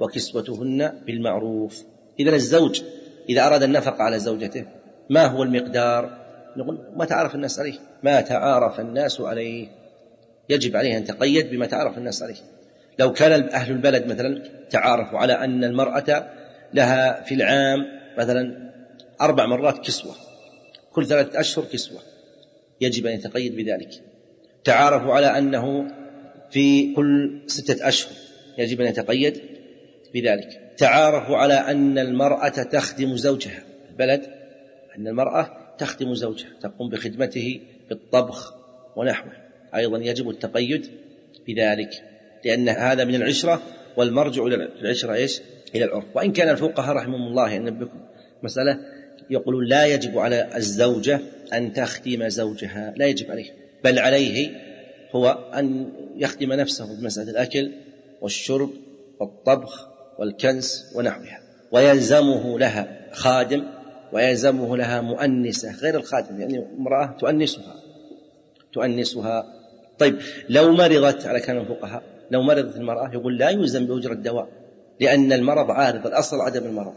وكسوتهن بالمعروف. إذن الزوج إذا أراد النفقة على زوجته ما هو المقدار؟ نقول ما تعرف الناس عليه، ما تعارف الناس عليه، يجب عليه أن تقيد بما تعرف الناس عليه. لو كان أهل البلد مثلا تعارفوا على أن المرأة لها في العام مثلا أربع مرات كسوة، كل ثلاثة أشهر كسوة، يجب أن يتقيد بذلك. تعارفوا على أنه في كل ستة أشهر يجب أن يتقيد بذلك. تعارفوا على أن المرأة تخدم زوجها البلد، أن المرأة تخدم زوجها تقوم بخدمته بالطبخ ونحوه، أيضا يجب التقيد بذلك، لأن هذا من العشرة، والمرجع إلى العشرة إيش؟ إلى العرف. وإن كان الفقهاء رحمهم الله ينبهكم مسألة، يقولون لا يجب على الزوجة أن تخدم زوجها، لا يجب عليه، بل عليه هو أن يخدم نفسه بمسألة الأكل والشرب والطبخ والكنس ونحوها، ويلزمه لها خادم ويلزمه لها مؤنسة غير الخادم، يعني امرأة تؤنسها تؤنسها طيب لو مرضت، على كلام الفقهاء لو مرضت المرأة يقول لا يلزم بأجرة الدواء، لأن المرض عارض، الأصل عدم المرض،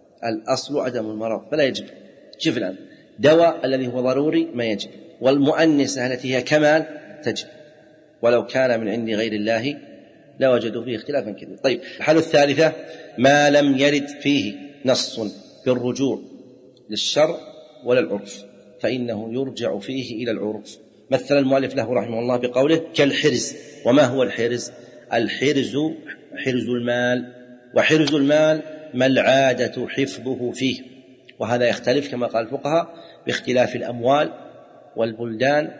الأصل عدم المرض فلا يجب. شوف الآن، دواء الذي هو ضروري ما يجب، والمؤنسة التي هي كمال تجب، ولو كان من عند غير الله لا وجدوا فيه اختلافا كثيرا. طيب الحالة الثالثة ما لم يرد فيه نص بالرجوع للشرع ولا العرف فإنه يرجع فيه إلى العرف. مثل المؤلف له رحمه الله بقوله كالحرز. وما هو الحرز؟ الحرز حرز المال، وحرز المال ما العادة حفظه فيه، وهذا يختلف كما قال الفقهاء باختلاف الأموال والبلدان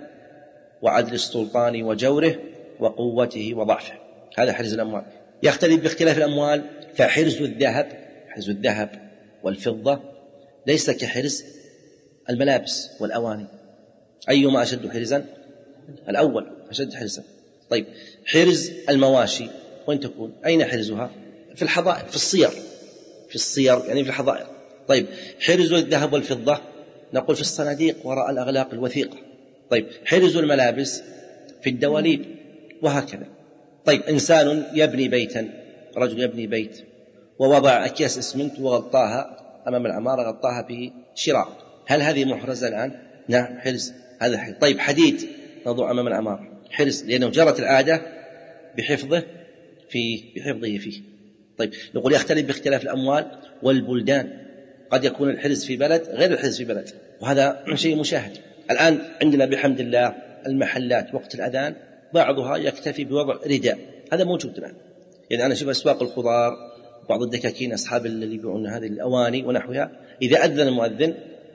وعدل السلطان وجوره وقوته وضعفه، هذا حرز الأموال. يختلف باختلاف الأموال، فحرز الذهب حرز الذهب والفضة ليس كحرز الملابس والأواني، أيما أشد حرزا؟ الأول أشد حرزا. طيب حرز المواشي وين تكون؟ أين حرزها؟ في الحظائر، في الصير، في الصير يعني في الحظائر. طيب حرز الذهب والفضة نقول في الصناديق وراء الأغلاق الوثيقة. طيب حرز الملابس في الدواليب وهكذا. طيب إنسان يبني بيتا، رجل يبني بيت ووضع أكياس إسمنت وغطاها أمام العمارة، غطاها بشراع، هل هذه محرزة الآن؟ نعم حرز، هذا حرز. طيب حديد نضع أمام العمارة حرز، لأنه جرت العادة بحفظه فيه بحفظه فيه. طيب نقول يختلف باختلاف الأموال والبلدان، قد يكون الحرز في بلد غير الحرز في بلد، وهذا شيء مشاهد. الآن عندنا بحمد الله المحلات وقت الأذان بعضها يكتفي بوضع رداء، هذا موجود الآن. يعني أنا أشوف أسواق الخضار بعض الدكاكين أصحاب اللي يبيعون هذه الأواني ونحوها، إذا أذن المؤذن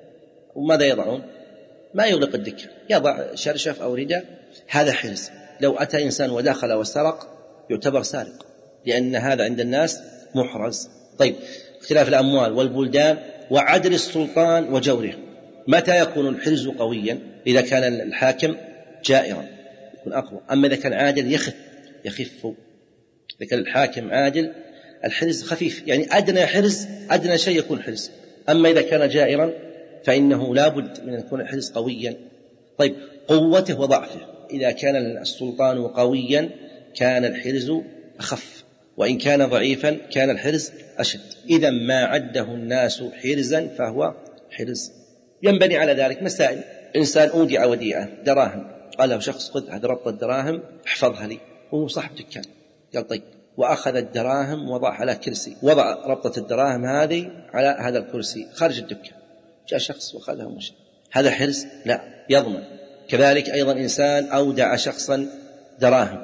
وماذا يضعون؟ ما يغلق الدكة، يضع شرشف أو رداء، هذا حرز. لو أتى إنسان ودخل وسرق يعتبر سارق، لأن هذا عند الناس محرز. طيب اختلاف الأموال والبلدان وعدل السلطان وجوره، متى يكون الحرز قويا؟ إذا كان الحاكم جائرا يكون أقوى، أما إذا كان عادل يخف يخف. إذا كان الحاكم عادل الحرز خفيف، يعني أدنى حرز أدنى شيء يكون حرز، أما إذا كان جائرا فإنه لا بد من أن يكون الحرز قويا. طيب قوته وضعفه، إذا كان السلطان قويا كان الحرز أخف، وإن كان ضعيفا كان الحرز أشد. إذا ما عده الناس حرزا فهو حرز. ينبني على ذلك مسائل. إنسان أودع وديعة دراهم، قال له شخص خذ هذا ربط الدراهم احفظها لي، وهو صاحب دكان، قال طيب، وأخذ الدراهم وضعها على كرسي، وضع ربطة الدراهم هذه على هذا الكرسي خارج الدكان، جاء شخص وأخذها ومشى، هذا حرز؟ لا، يضمن. كذلك أيضا إنسان أودع شخصا دراهم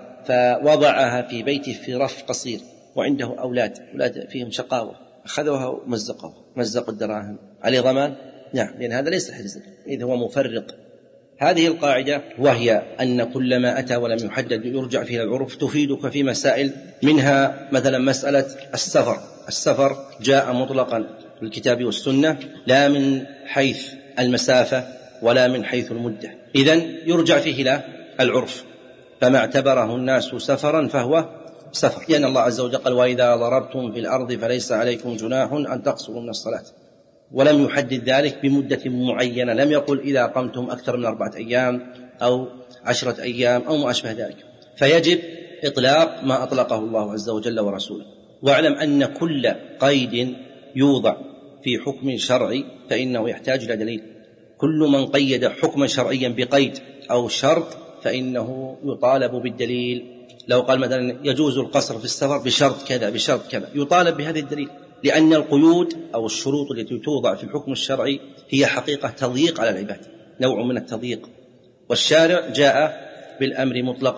فوضعها في بيته في رف قصير وعنده أولاد أولاد فيهم شقاوة، أخذوها ومزقوها، مزقوا الدراهم، عليه ضمان؟ نعم، لأن هذا ليس حرزا، إذ هو مفرق. هذه القاعدة وهي أن كل ما أتى ولم يحدد يرجع فيه العرف تفيدك في مسائل، منها مثلا مسألة السفر. السفر جاء مطلقا في الكتاب والسنة، لا من حيث المسافة ولا من حيث المدة، إذن يرجع فيه إلى العرف، فما اعتبره الناس سفرا فهو سفر، لأن الله عز وجل قال وإذا ضربتم في الأرض فليس عليكم جناح أن تقصروا من الصلاة، ولم يحدد ذلك بمدة معينة، لم يقل إذا قمتم أكثر من أربعة أيام أو عشرة أيام أو ما أشبه ذلك، فيجب إطلاق ما أطلقه الله عز وجل ورسوله. واعلم أن كل قيد يوضع في حكم شرعي فإنه يحتاج إلى دليل. كل من قيد حكما شرعيا بقيد أو شرط فإنه يطالب بالدليل. لو قال مثلا يجوز القصر في السفر بشرط كذا بشرط كذا، يطالب بهذا الدليل، لأن القيود أو الشروط التي توضع في الحكم الشرعي هي حقيقة تضييق على العباد، نوع من التضييق، والشارع جاء بالأمر مطلقا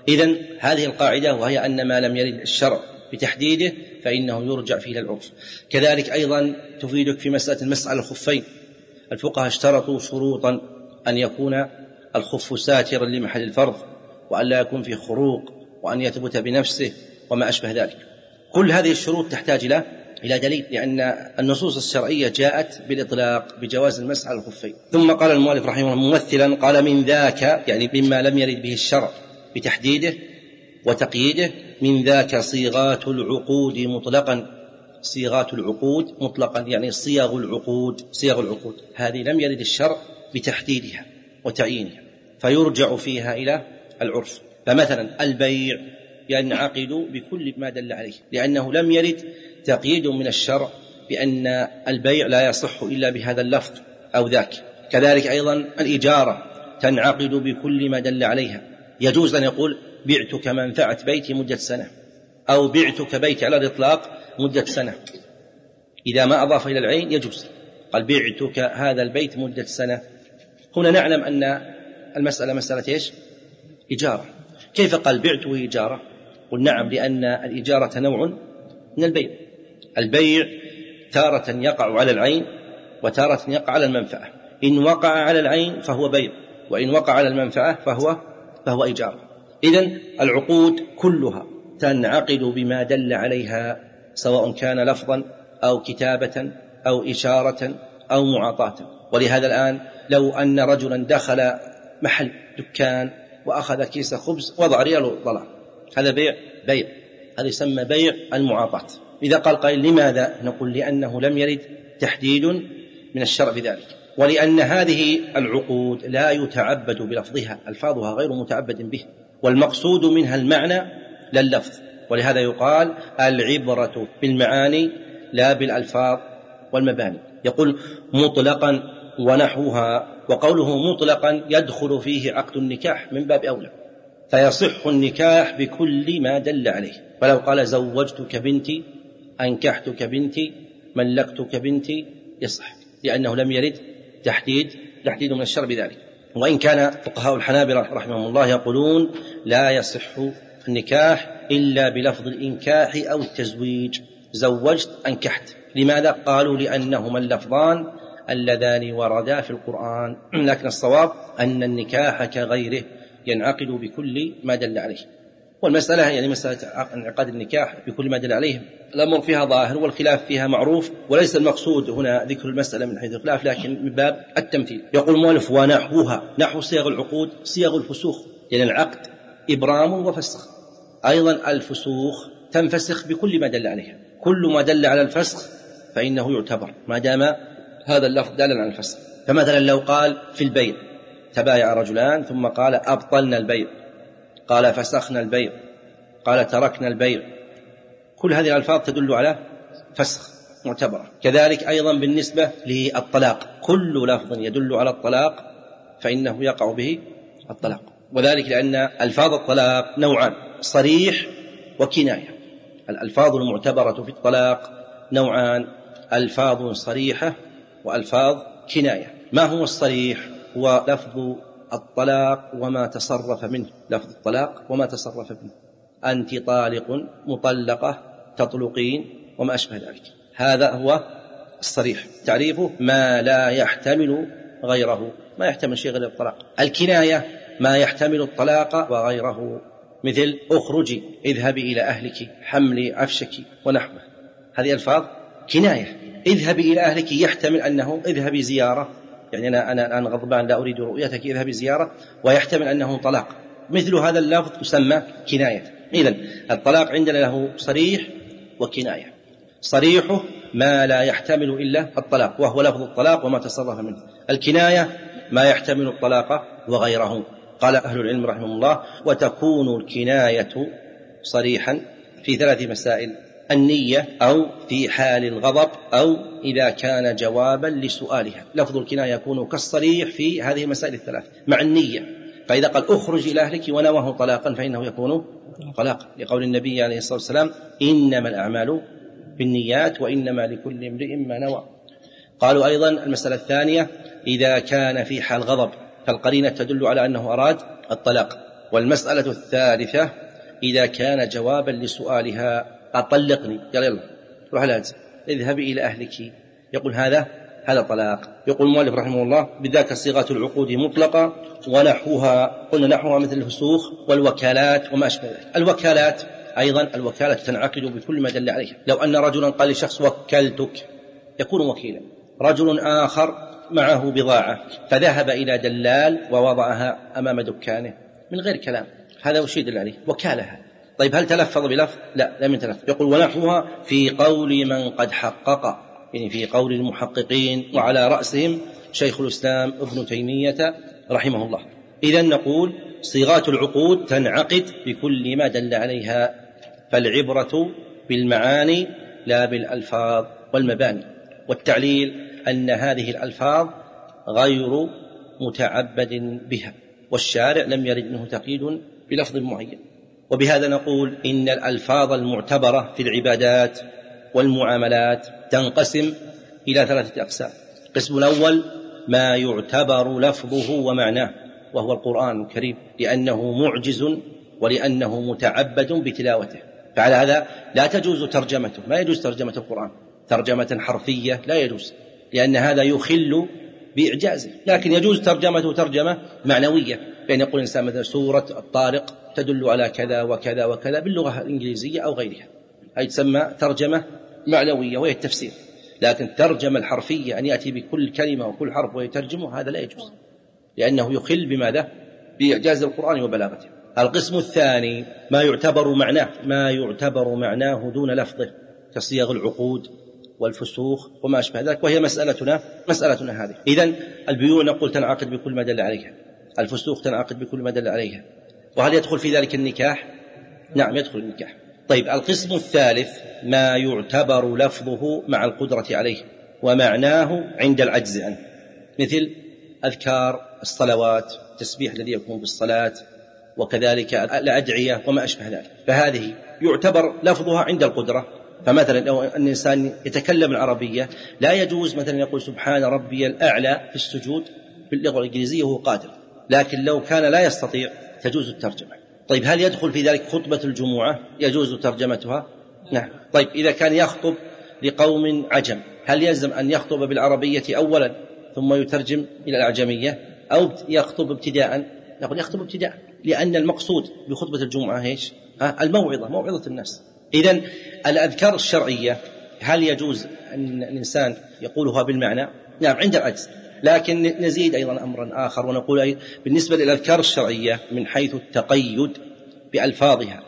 إذن هذه القاعدة، وهي أن ما لم يرد الشرع بتحديده فإنه يرجع فيه إلى العرف. كذلك أيضا تفيدك في مسألة المسح على الخفين. الفقهاء اشترطوا شروطا: أن يكون الخف ساترا لمحل الفرض، وأن لا يكون فيه خروق، وأن يثبت بنفسه، وما أشبه ذلك. كل هذه الشروط تحتاج إلى إلى دليل، لأن النصوص الشرعية جاءت بالإطلاق بجواز المسح على الخفين. ثم قال المؤلف رحمه الله ممثلا، قال: من ذاك، يعني مما لم يرد به الشرع بتحديده وتقييده، من ذاك صيغات العقود مطلقا. صيغات العقود مطلقا يعني صيغ العقود. صيغ العقود هذه لم يرد الشرع بتحديدها وتعيينها، فيرجع فيها إلى العرف. فمثلا البيع ينعقد بكل ما دل عليه، لأنه لم يرد تقييد من الشرع بأن البيع لا يصح إلا بهذا اللفظ أو ذاك. كذلك أيضا الإجارة تنعقد بكل ما دل عليها. يجوز أن يقول: بعتك منفعة بيتي مدة سنة، أو بعتك بيتي على الإطلاق مدة سنة. إذا ما أضاف إلى العين يجوز. قال: بعتك هذا البيت مدة سنة. هنا نعلم أن المسألة مسألة إيش؟ إجارة. كيف قال بعته إجارة؟ قل نعم، لأن الإجارة نوع من البيع. البيع تارة يقع على العين وتارة يقع على المنفعة. إن وقع على العين فهو بيع، وإن وقع على المنفعة فهو فهو إجارة. إذن العقود كلها تنعقد بما دل عليها، سواء كان لفظا أو كتابة أو إشارة أو معاطاة. ولهذا الآن لو أن رجلا دخل محل دكان وأخذ كيس خبز وضع ريال ضلع، هذا بيع بيع هذا يسمى بيع المعاطاة. إذا قال قائل: لماذا؟ نقول: لأنه لم يرد تحديد من الشرع بذلك، ولأن هذه العقود لا يتعبد بلفظها، ألفاظها غير متعبد به، والمقصود منها المعنى لا اللفظ. ولهذا يقال: العبرة بالمعاني لا بالألفاظ والمباني. يقول: مطلقا ونحوها. وقوله مطلقا يدخل فيه عقد النكاح من باب أولى، فيصح النكاح بكل ما دل عليه. فلو قال: زوجتك بنتي، أنكحتك بنتي، ملكتك بنتي، يصح، لأنه لم يرد تحديد تحديد من الشرع بذلك. وإن كان فقهاء الحنابلة رحمهم الله يقولون: لا يصح النكاح إلا بلفظ الإنكاح أو التزويج. زوجت، أنكحت. لماذا؟ قالوا: لأنهما اللفظان اللذان وردا في القرآن. لكن الصواب أن النكاح كغيره ينعقد بكل ما دل عليه. والمسألة يعني مسألة انعقاد النكاح بكل ما دل عليه الأمر فيها ظاهر، والخلاف فيها معروف، وليس المقصود هنا ذكر المسألة من حيث الخلاف، لكن من باب التمثيل. يقول المؤلف: ونحوها. نحو صيغ العقود صيغ الفسوخ، يعني العقد إبرام وفسخ. أيضا الفسوخ تنفسخ بكل ما دل عليها. كل ما دل على الفسخ فإنه يعتبر ما دام هذا اللفظ دالا على الفسخ. فمثلا لو قال في البيع: تبايع رجلان، ثم قال: أبطلنا البيع، قال: فسخنا البيع، قال: تركنا البيع. كل هذه الألفاظ تدل على فسخ معتبرة. كذلك أيضا بالنسبة للطلاق، كل لفظ يدل على الطلاق فإنه يقع به الطلاق. وذلك لأن ألفاظ الطلاق نوعان: صريح وكناية. الألفاظ المعتبرة في الطلاق نوعان: ألفاظ صريحة وألفاظ كناية. ما هو الصريح؟ هو لفظ الطلاق وما تصرف منه، لفظ الطلاق وما تصرف منه: أنت طالق، مطلقة، تطلقين، وما أشبه ذلك. هذا هو الصريح. تعريفه: ما لا يحتمل غيره، ما يحتمل شيء غير الطلاق. الكناية: ما يحتمل الطلاق وغيره، مثل: أخرجي، اذهبي إلى أهلك، حملي عفشك، ونحوه. هذه ألفاظ كناية. اذهبي إلى أهلك يحتمل أنه اذهبي زيارة، يعني أنا أنا أنا غضبان لا أريد رؤيتك، اذهبي زيارة، ويحتمل أنه طلاق. مثل هذا اللفظ يسمى كناية. إذن الطلاق عندنا له صريح وكناية. صريحه ما لا يحتمل إلا الطلاق، وهو لفظ الطلاق وما تصرف منه. الكناية ما يحتمل الطلاق وغيره. قال أهل العلم رحمه الله: وتكون الكناية صريحا في ثلاث مسائل: النية، أو في حال الغضب، أو إذا كان جوابا لسؤالها. لفظ الكناية يكون كالصريح في هذه المسائل الثلاث مع النية. فإذا قال: أخرج إلى أهلك ونواه طلاقا فإنه يكون طلاقا، لقول النبي عليه الصلاة والسلام: إنما الأعمال بالنيات وإنما لكل امرئ ما نوى. قالوا أيضا المسألة الثانية: إذا كان في حال غضب، فالقرينة تدل على أنه أراد الطلاق. والمسألة الثالثة إذا كان جوابا لسؤالها أطلقني، قال يلا روح لازم اذهبي إلى أهلك، يقول هذا هذا طلاق. يقول المؤلف رحمه الله بذاك صيغة العقود مطلقة ونحوها، قلنا نحوها مثل الفسوخ والوكالات وما أشبه ذلك. الوكالات أيضا الوكالة تنعقد بكل ما دل عليها. لو أن رجلا قال لشخص وكلتك يكون وكيلا. رجل آخر معه بضاعة فذهب إلى دلال ووضعها أمام دكانه من غير كلام، هذا وش يدل عليه؟ وكالها. طيب هل تلفظ بلفظ؟ لا لم يتلفظ. يقول ونحوها في قول من قد حقق، يعني في قول المحققين وعلى رأسهم شيخ الإسلام ابن تيمية رحمه الله. إذن نقول صيغات العقود تنعقد بكل ما دل عليها، فالعبرة بالمعاني لا بالألفاظ والمباني. والتعليل أن هذه الألفاظ غير متعبد بها، والشارع لم يرد منه تقييد بلفظ معين. وبهذا نقول إن الألفاظ المعتبرة في العبادات والمعاملات تنقسم إلى ثلاثة أقسام. القسم الأول ما يعتبر لفظه ومعناه، وهو القرآن الكريم، لأنه معجز ولأنه متعبد بتلاوته، فعلى هذا لا تجوز ترجمته، ما يجوز ترجمة القرآن ترجمة حرفية، لا يجوز، لأن هذا يخل بإعجازه. لكن يجوز ترجمته ترجمة معنوية، بأن يقول الإنسان مثلا سورة الطارق تدل على كذا وكذا وكذا باللغة الإنجليزية أو غيرها، أي تسمى ترجمة معنوية وهي التفسير. لكن ترجمة الحرفية أن يأتي بكل كلمة وكل حرف ويترجمه هذا لا يجوز، لأنه يخل بماذا؟ بإعجاز القرآن وبلاغته. القسم الثاني ما يعتبر معناه، ما يعتبر معناه دون لفظه كصيغ العقود والفسوخ وما أشبه ذلك، وهي مسألتنا مسألتنا هذه. إذن البيوع نقول تنعقد بكل ما دل عليها، الفسوخ تنعقد بكل ما دل عليها. وهل يدخل في ذلك النكاح؟ نعم يدخل النكاح. طيب القسم الثالث ما يعتبر لفظه مع القدرة عليه ومعناه عند العجز عنه، مثل أذكار الصلوات، التسبيح الذي يكون بالصلاة، وكذلك الأدعية وما أشبه ذلك، فهذه يعتبر لفظها عند القدرة. فمثلا لو أن الإنسان يتكلم العربية لا يجوز مثلا يقول سبحان ربي الأعلى في السجود باللغة الإنجليزية وهو قادر، لكن لو كان لا يستطيع تجوز الترجمة. طيب هل يدخل في ذلك خطبة الجمعة؟ يجوز ترجمتها؟ نعم. طيب إذا كان يخطب لقوم عجم هل يلزم أن يخطب بالعربية أولا ثم يترجم إلى الأعجمية، أو يخطب ابتداء؟ نقول يخطب ابتداء، لأن المقصود بخطبة الجمعة إيش؟ الموعظة، موعظة الناس. إذن الأذكار الشرعية هل يجوز أن الإنسان يقولها بالمعنى؟ نعم عند العجز. لكن نزيد أيضا أمرا آخر ونقول أي بالنسبة للأذكار الشرعية من حيث التقيد بألفاظها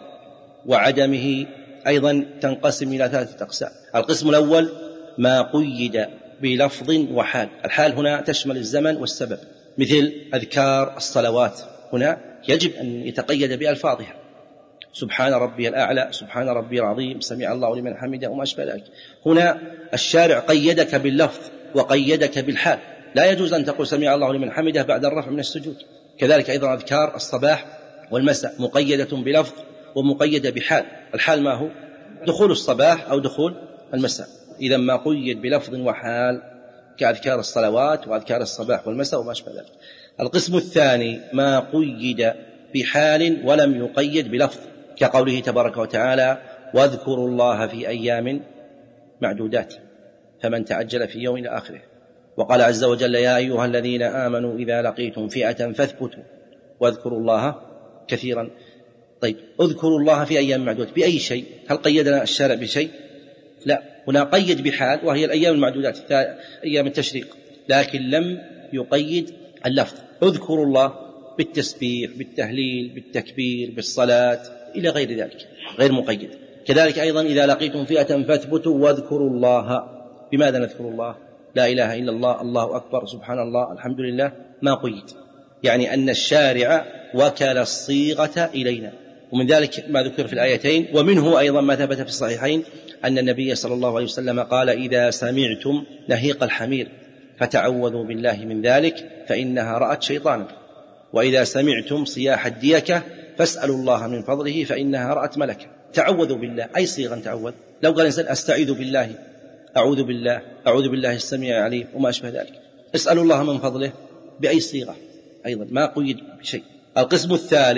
وعدمه أيضا تنقسم إلى ثلاثة أقسام. القسم الأول ما قيد بلفظ وحال، الحال هنا تشمل الزمن والسبب، مثل أذكار الصلوات هنا يجب أن يتقيد بألفاظها، سبحان ربي الأعلى، سبحان ربي العظيم، سمع الله لمن حمده وما أشبه ذلك. هنا الشارع قيدك باللفظ وقيدك بالحال، لا يجوز أن تقول سمع الله لمن حمده بعد الرفع من السجود. كذلك أيضا أذكار الصباح والمساء مقيدة بلفظ ومقيدة بحال، الحال ما هو؟ دخول الصباح أو دخول المساء. إذا ما قيد بلفظ وحال كأذكار الصلوات وأذكار الصباح والمساء وما أشبه ذلك. القسم الثاني ما قيد بحال ولم يقيد بلفظ، كقوله تبارك وتعالى واذكروا الله في أيام معدودات فمن تعجل في يوم إلى آخره. وقال عز وجل يا أيها الذين آمنوا إذا لقيتم فئة فاثبتوا واذكروا الله كثيرا. طيب اذكروا الله في أيام معدودات بأي شيء؟ هل قيدنا الشارع بشيء؟ لا، هنا قيد بحال وهي الأيام المعدودات أيام التشريق، لكن لم يقيد اللفظ. اذكروا الله بالتسبيح بالتهليل بالتكبير بالصلاة إلى غير ذلك، غير مقيد. كذلك أيضا إذا لقيتم فئة فاثبتوا واذكروا الله. بماذا نذكر الله؟ لا إله إلا الله، الله أكبر، سبحان الله، الحمد لله، ما قيد، يعني أن الشارع وكل الصيغة إلينا. ومن ذلك ما ذكر في الآيتين، ومنه أيضا ما ثبت في الصحيحين أن النبي صلى الله عليه وسلم قال إذا سمعتم نهيق الحمير فتعوذوا بالله من ذلك فإنها رأت شيطانا، وإذا سمعتم صياح الديكة فاسألوا الله من فضله فإنها رأت ملكا. تعوذوا بالله، أي صيغة تعوذ؟ لو قال إنسان أستعيذ بالله، أعوذ بالله، أعوذ بالله السميع العليم وما أشبه ذلك، اسألوا الله من فضله بأي صيغة؟ أيضا ما قيد بشيء. القسم الثالث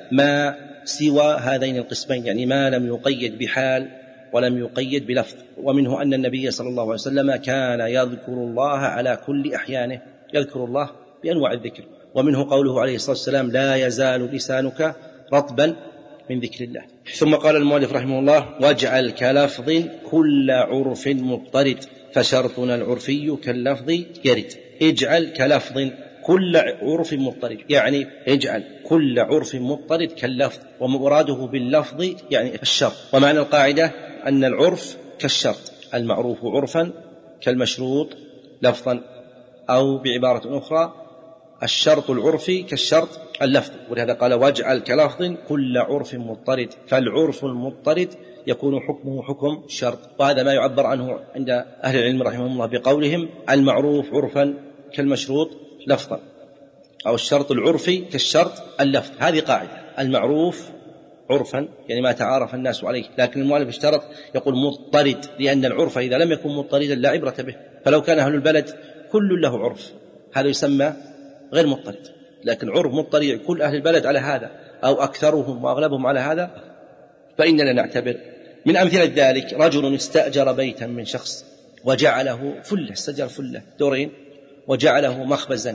ما سوى هذين القسمين، يعني ما لم يقيد بحال ولم يقيد بلفظ. ومنه أن النبي صلى الله عليه وسلم كان يذكر الله على كل أحيانه، يذكر الله بأنواع الذكر. ومنه قوله عليه الصلاة والسلام: لا يزال لسانك رطبا من ذكر الله. ثم قال المؤلف رحمه الله: واجعل كلفظ كل عرف مضطرد، فشرطنا العرفي كاللفظ يرد. اجعل كلفظ كل عرف مضطرد، يعني اجعل كل عرف مضطرد كاللفظ، ومراده باللفظ يعني الشرط. ومعنى القاعدة أن العرف كالشرط، المعروف عرفا كالمشروط لفظا، أو بعبارة أخرى الشرط العرفي كالشرط اللفظ. ولهذا قال: واجعل كلفظ كل عرف مضطرد، فالعرف المضطرد يكون حكمه حكم الشرط. وهذا ما يعبر عنه عند أهل العلم رحمهم الله بقولهم: المعروف عرفا كالمشروط لفظا، أو الشرط العرفي كالشرط اللفظ. هذه قاعدة، المعروف عرفا يعني ما تعارف الناس عليه، لكن المؤلف اشترط يقول مضطرد، لأن العرف إذا لم يكن مضطردا لا عبرة به. فلو كان أهل البلد كل له عرف هذا يسمى غير مضطرد، لكن عرف مضطرد كل أهل البلد على هذا أو أكثرهم وأغلبهم على هذا فإننا نعتبر. من أمثلة ذلك: رجل استأجر بيتا من شخص وجعله فلة، استأجر فلة دورين وجعله مخبزا،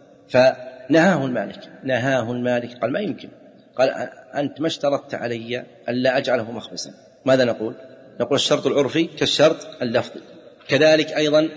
فنهاه المالك نهاه المالك قال: ما يمكن، قال: أنت ما اشترطت علي ألا أجعله مخبزا. ماذا نقول؟ نقول الشرط العرفي كالشرط اللفظي. كذلك أيضا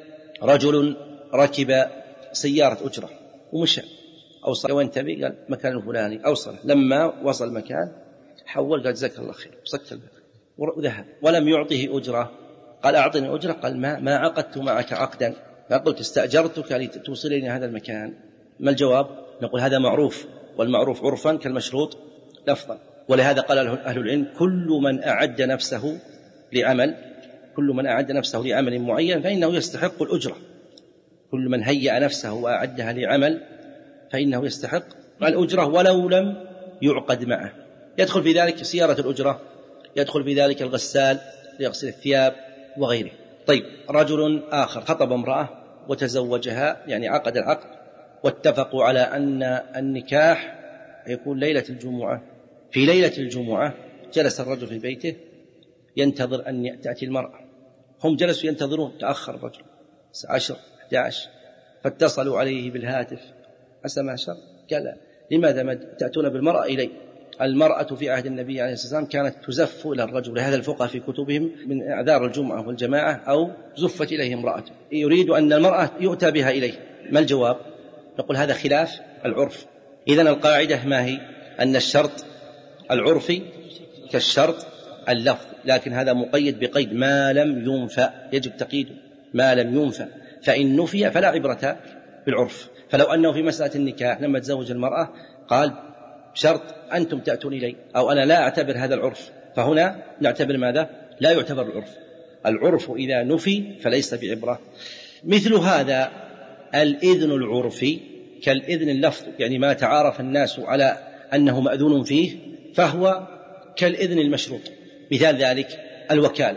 رجل ركب سيارة أجرة ومشى، أوصل وين تبي؟ قال: مكان الفلاني. أوصل، لما وصل المكان حول، قال: جزاك الله خير، وسكت الباب وذهب، ولم يعطه أجرة. قال: أعطني أجرة. قال: ما ما عقدت معك عقدا، فقلت استأجرتك لتوصلني هذا المكان. ما الجواب؟ نقول هذا معروف، والمعروف عرفا كالمشروط لفظا. ولهذا قال أهل العلم: كل من أعد نفسه لعمل كل من أعد نفسه لعمل معين فإنه يستحق الأجرة. كل من هيأ نفسه وأعدها لعمل فإنه يستحق الأجرة ولو لم يعقد معه. يدخل في ذلك سيارة الأجرة، يدخل في ذلك الغسال ليغسل الثياب وغيره. طيب، رجل آخر خطب امرأة وتزوجها، يعني عقد العقد، واتفقوا على أن النكاح يكون ليلة الجمعة. في ليلة الجمعة جلس الرجل في بيته ينتظر أن تأتي المرأة، هم جلسوا ينتظرون، تأخر الرجل عشر أحد عشر، فاتصلوا عليه بالهاتف: أسمع شر؟ قال: لماذا ما تأتون بالمرأة إلي؟ المرأة في عهد النبي عليه الصلاة والسلام كانت تزف إلى الرجل، لهذا الفقهاء في كتبهم من أعذار الجمعة والجماعة أو زفت إليه امرأة، يريد أن المرأة يؤتى بها إليه. ما الجواب؟ نقول هذا خلاف العرف. إذن القاعدة ما هي؟ أن الشرط العرفي كالشرط اللفظ، لكن هذا مقيد بقيد ما لم ينفى، يجب تقييده ما لم ينفى، فإن نفي فلا عبرة بالعرف. فلو أنه في مسألة النكاح لما تزوج المرأة قال: شرط أنتم تأتون إلي، أو أنا لا أعتبر هذا العرف، فهنا نعتبر ماذا؟ لا يعتبر العرف. العرف إذا نفي فليس بعبرة. مثل هذا الإذن العرفي كالإذن اللفظ، يعني ما تعارف الناس على أنه مأذون فيه فهو كالإذن المشروط. مثال ذلك الوكالة،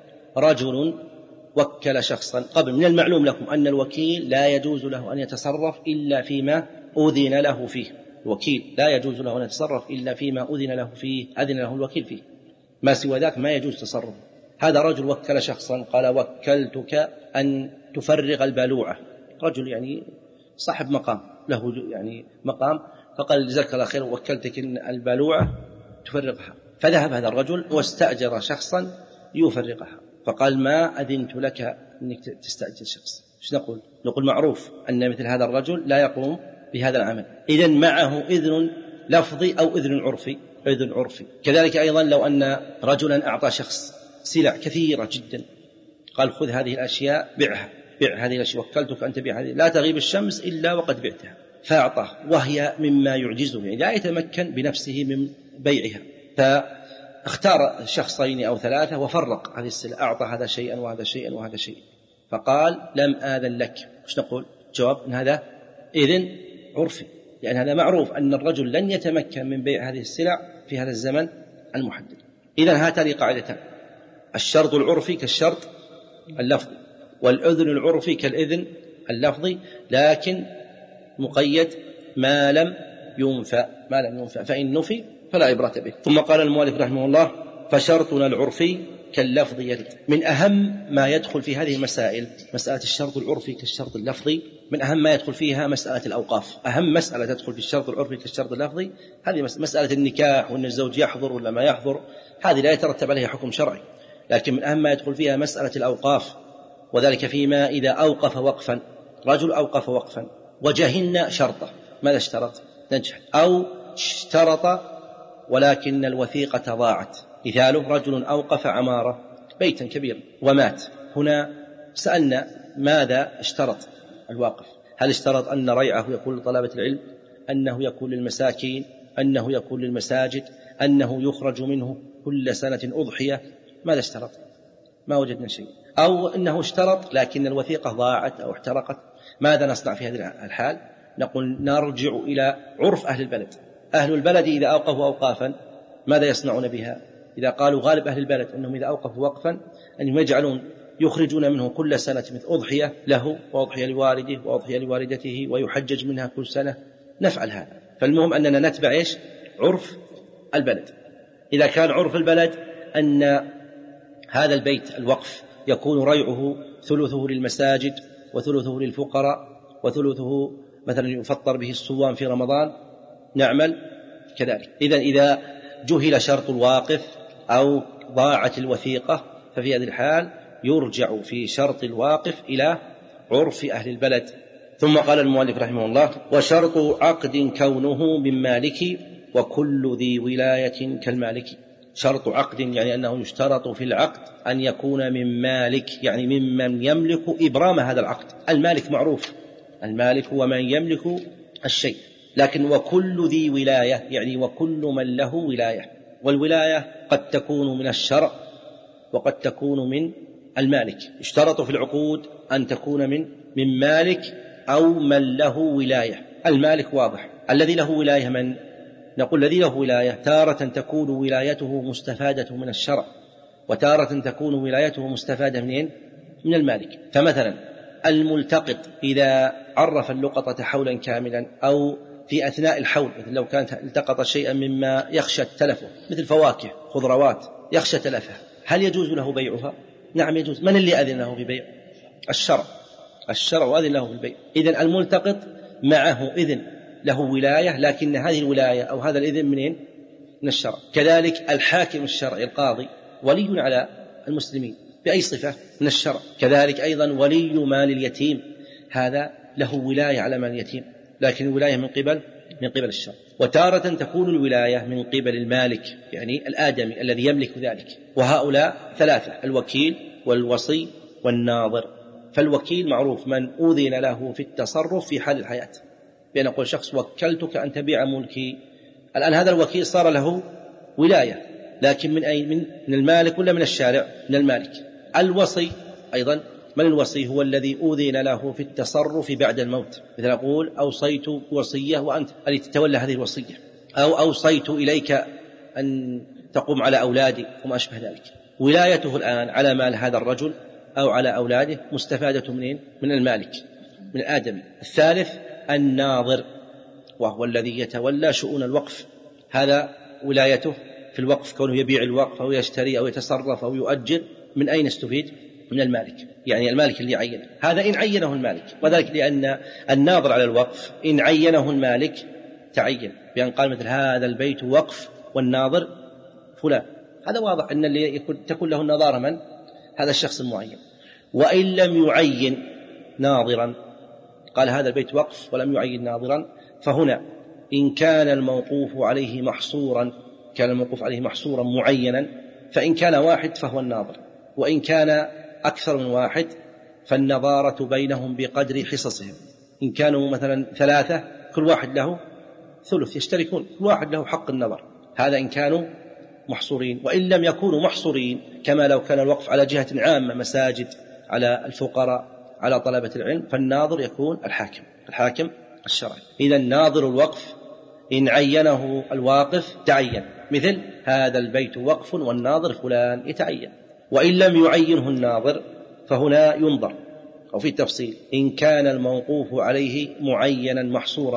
رجل وكل شخصا قبل، من المعلوم لكم أن الوكيل لا يجوز له أن يتصرف إلا فيما أذن له فيه. الوكيل لا يجوز له أن يتصرف إلا فيما أذن له فيه، أذن له الوكيل فيه، ما سوى ذاك ما يجوز تصرف. هذا رجل وكل شخصا قال: وكلتك أن تفرغ البالوعة، رجل يعني صاحب مقام، له يعني مقام، فقال: جزاك الله خير، وكلتك البالوعة تفرغها. فذهب هذا الرجل واستأجر شخصا يفرغها، فقال: ما أذنت لك أنك تستأجر شخص. ايش نقول؟ نقول معروف أن مثل هذا الرجل لا يقوم بهذا العمل، إذن معه إذن لفظي أو إذن عرفي. إذن عرفي. كذلك أيضا لو أن رجلا أعطى شخص سلع كثيرة جدا، قال: خذ هذه الأشياء بيعها، بيع هذه الأشياء، وكلتك أن تبيع هذه، لا تغيب الشمس إلا وقد بعتها، فأعطاه، وهي مما يعجزه، يعني لا يتمكن بنفسه من بيعها، فاختار شخصين أو ثلاثة وفرق هذه السلع، أعطى هذا شيئا وهذا شيئا وهذا شيئا، فقال: لم آذن لك. ايش نقول؟ جواب أن هذا إذن عرفي، لأن هذا معروف أن الرجل لن يتمكن من بيع هذه السلع في هذا الزمن المحدد. إذن هاتان قاعدتان: الشرط العرفي كالشرط اللفظي، والإذن العرفي كالإذن اللفظي، لكن مقيد ما لم ينفى ما لم ينفى فإن نفي فلا عبرة به. ثم قال المؤلف رحمه الله: فشرطنا العرفي كاللفظ يرد. من أهم ما يدخل في هذه المسائل مسألة الشرط العرفي كالشرط اللفظي، من أهم ما يدخل فيها مسألة الأوقاف. أهم مسألة تدخل في الشرط العرفي كالشرط اللفظي هذه مسألة النكاح، وأن الزوج يحضر ولا ما يحضر، هذه لا يترتب عليها حكم شرعي. لكن من أهم ما يدخل فيها مسألة الأوقاف، وذلك فيما إذا أوقف وقفا، رجل أوقف وقفا وجهن شرطه، ماذا اشترط؟ نجح. أو اشترط ولكن الوثيقة ضاعت، مثاله رجل أوقف عمارة بيتا كبيرا ومات. هنا سألنا ماذا اشترط الواقف؟ هل اشترط أن ريعه يكون لطلبة العلم، أنه يكون للمساكين، أنه يكون للمساجد، أنه يخرج منه كل سنة أضحية؟ ماذا اشترط؟ ما وجدنا شيء. أو أنه اشترط لكن الوثيقة ضاعت أو احترقت، ماذا نصنع في هذه الحال؟ نقول نرجع إلى عرف أهل البلد. أهل البلد إذا أوقفوا أوقافا ماذا يصنعون بها؟ إذا قالوا غالب أهل البلد أنهم إذا أوقفوا وقفا أنهم يجعلون يخرجون منه كل سنة مثل أضحية له وأضحية لوالده وأضحية لوالدته ويحجج منها كل سنة، نفعل هذا. فالمهم أننا نتبع إيش؟ عرف البلد. إذا كان عرف البلد أن هذا البيت الوقف يكون ريعه ثلثه للمساجد وثلثه للفقراء وثلثه مثلا يفطر به الصوام في رمضان، نعمل كذلك. إذن إذا جهل شرط الواقف أو ضاعت الوثيقة ففي هذه الحال يرجع في شرط الواقف إلى عرف أهل البلد. ثم قال المؤلف رحمه الله: وشرط عقد كونه من مالك وكل ذي ولاية كالمالك. شرط عقد يعني أنه يشترط في العقد أن يكون من مالك، يعني ممن يملك إبرام هذا العقد. المالك معروف، المالك هو من يملك الشيء، لكن وكل ذي ولاية يعني وكل من له ولاية. والولاية قد تكون من الشرع وقد تكون من المالك. اشترط في العقود أن تكون من من مالك أو من له ولاية. المالك واضح، الذي له ولاية من؟ نقول الذي له ولاية تارة تكون ولايته مستفادة من الشرع، وتارة تكون ولايته مستفادة منين؟ من المالك. فمثلا الملتقط إذا عرف اللقطة حولا كاملا أو في أثناء الحول، مثل لو كانت التقط شيئا مما يخشى تلفه مثل فواكه خضروات يخشى تلفها، هل يجوز له بيعها؟ نعم يجوز. من اللي أذن له ببيع؟ الشرع، الشرع أذن له بالبيع. إذن الملتقط معه إذن له ولاية، لكن هذه الولاية أو هذا الإذن منين؟ من الشرع. كذلك الحاكم الشرعي القاضي ولي على المسلمين بأي صفة؟ من الشرع. كذلك أيضا ولي مال اليتيم هذا له ولاية على مال اليتيم، لكن الولاية من قبل من قبل الشرع. وتارة تكون الولاية من قبل المالك يعني الآدمي الذي يملك ذلك. وهؤلاء ثلاثة: الوكيل والوصي والناظر. فالوكيل معروف من أذن له في التصرف في حال الحياة، بأن أقول شخص وكلتك أن تبيع ملكي. الآن هذا الوكيل صار له ولاية، لكن من أي من المالك ولا من الشارع؟ من المالك. الوصي أيضا من الوصي؟ هو الذي أذن له في التصرف بعد الموت، مثل أقول أوصيت وصية وأنت الذي تتولى هذه الوصية، أو أوصيت إليك أن تقوم على أولادي وما أشبه ذلك. ولايته الآن على مال هذا الرجل أو على أولاده مستفادة منين؟ من المالك، من الآدمي. الثالث الناظر، وهو الذي يتولى شؤون الوقف، هذا ولايته في الوقف كونه يبيع الوقف أو يشتري أو يتصرف أو يؤجر. من أين استفيد؟ من المالك، يعني المالك اللي عينه. هذا إن عينه المالك، وذلك لأن الناظر على الوقف إن عينه المالك تعين، بأن قال مثل هذا البيت وقف والناظر فلان. هذا واضح أن اللي يكون تكون له النظارة من؟ هذا الشخص المعين. وإن لم يعين ناظرا، قال هذا البيت وقف ولم يعين ناظرا، فهنا إن كان الموقوف عليه محصورا كان الموقوف عليه محصورا معينا، فإن كان واحد فهو الناظر، وإن كان أكثر من واحد فالنظارة بينهم بقدر حصصهم. إن كانوا مثلا ثلاثة كل واحد له ثلث يشتركون، كل واحد له حق النظر، هذا إن كانوا محصورين. وإن لم يكونوا محصورين كما لو كان الوقف على جهة عامة مساجد على الفقراء على طلبة العلم، فالناظر يكون الحاكم، الحاكم الشرعي. إذا ناظر الوقف إن عينه الواقف تعين، مثل هذا البيت وقف والناظر فلان يتعين. وإن لم يعينه الناظر فهنا ينظر، أو في التفصيل إن كان الموقوف عليه معينا محصورا،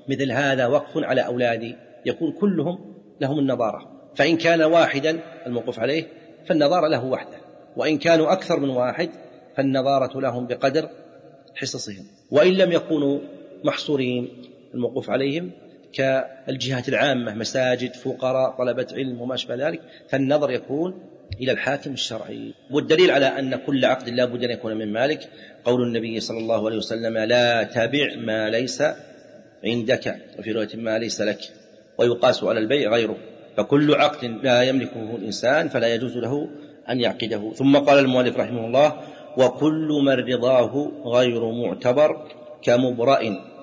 مثل هذا وقف على أولادي، يكون كلهم لهم النظارة، فإن كان واحدا الموقوف عليه فالنظارة له وحده، وإن كانوا أكثر من واحد فالنظارة لهم بقدر حصصهم، وإن لم يكونوا محصورين الموقوف عليهم كالجهات العامة مساجد فقراء طلبة علم وما أشبه ذلك فالنظر يكون إلى الحاكم الشرعي. والدليل على أن كل عقد لا بد أن يكون من مالك قول النبي صلى الله عليه وسلم لا تبع ما ليس عندك، وفي رواية ما ليس لك، ويقاس على البيع غيره، فكل عقد لا يملكه الإنسان فلا يجوز له أن يعقده. ثم قال المؤلف رحمه الله وكل من رضاه غير معتبر كمبرأ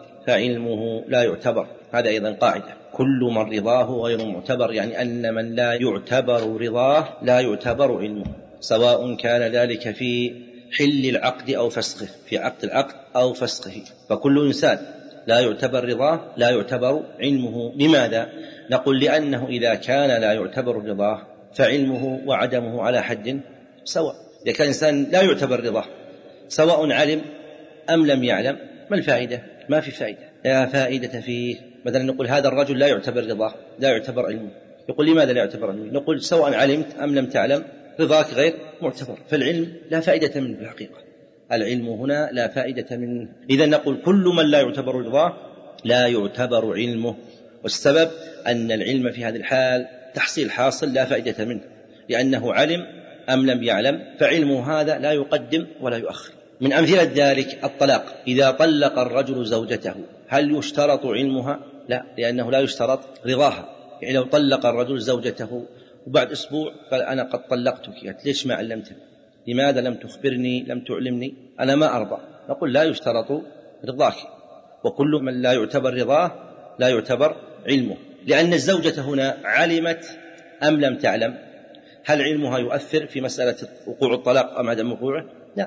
فعلمه لا يعتبر. هذا أيضا قاعدة، كل من رضاه غير معتبر، يعني أن من لا يعتبر رضاه لا يعتبر علمه، سواء كان ذلك في حل العقد أو فسخه، في عقد العقد أو فسخه، فكل إنسان لا يعتبر رضاه لا يعتبر علمه. لماذا؟ نقول لأنه إذا كان لا يعتبر رضاه فعلمه وعدمه على حد سواء. إذا كان إنسان لا يعتبر رضاه سواء علم أم لم يعلم ما الفائدة؟ ما في فائدة، لا فائدة فيه. مثلا نقول هذا الرجل لا يعتبر رضاه لا يعتبر علمه، يقول لماذا لا يعتبر علمه؟ نقول سواء علمت أم لم تعلم رضاك غير معتبر، فالعلم لا فائدة منه بالحقيقة، العلم هنا لا فائدة منه. إذا نقول كل من لا يعتبر رضاه لا يعتبر علمه، والسبب أن العلم في هذه الحال تحصيل حاصل لا فائدة منه، لأنه علم أم لم يعلم فعلمه هذا لا يقدم ولا يؤخر. من أمثلة ذلك الطلاق، إذا طلق الرجل زوجته هل يشترط علمها؟ لا، لأنه لا يشترط رضاها. يعني لو طلق الرجل زوجته وبعد أسبوع قال أنا قد طلقتك، ليش ما علمتني؟ لماذا لم تخبرني؟ لم تعلمني؟ أنا ما أرضى. نقول لا يشترط رضاك، وكل من لا يعتبر رضاه لا يعتبر علمه، لأن الزوجة هنا علمت أم لم تعلم؟ هل علمها يؤثر في مسألة وقوع الطلاق أم عدم وقوعه؟ لا،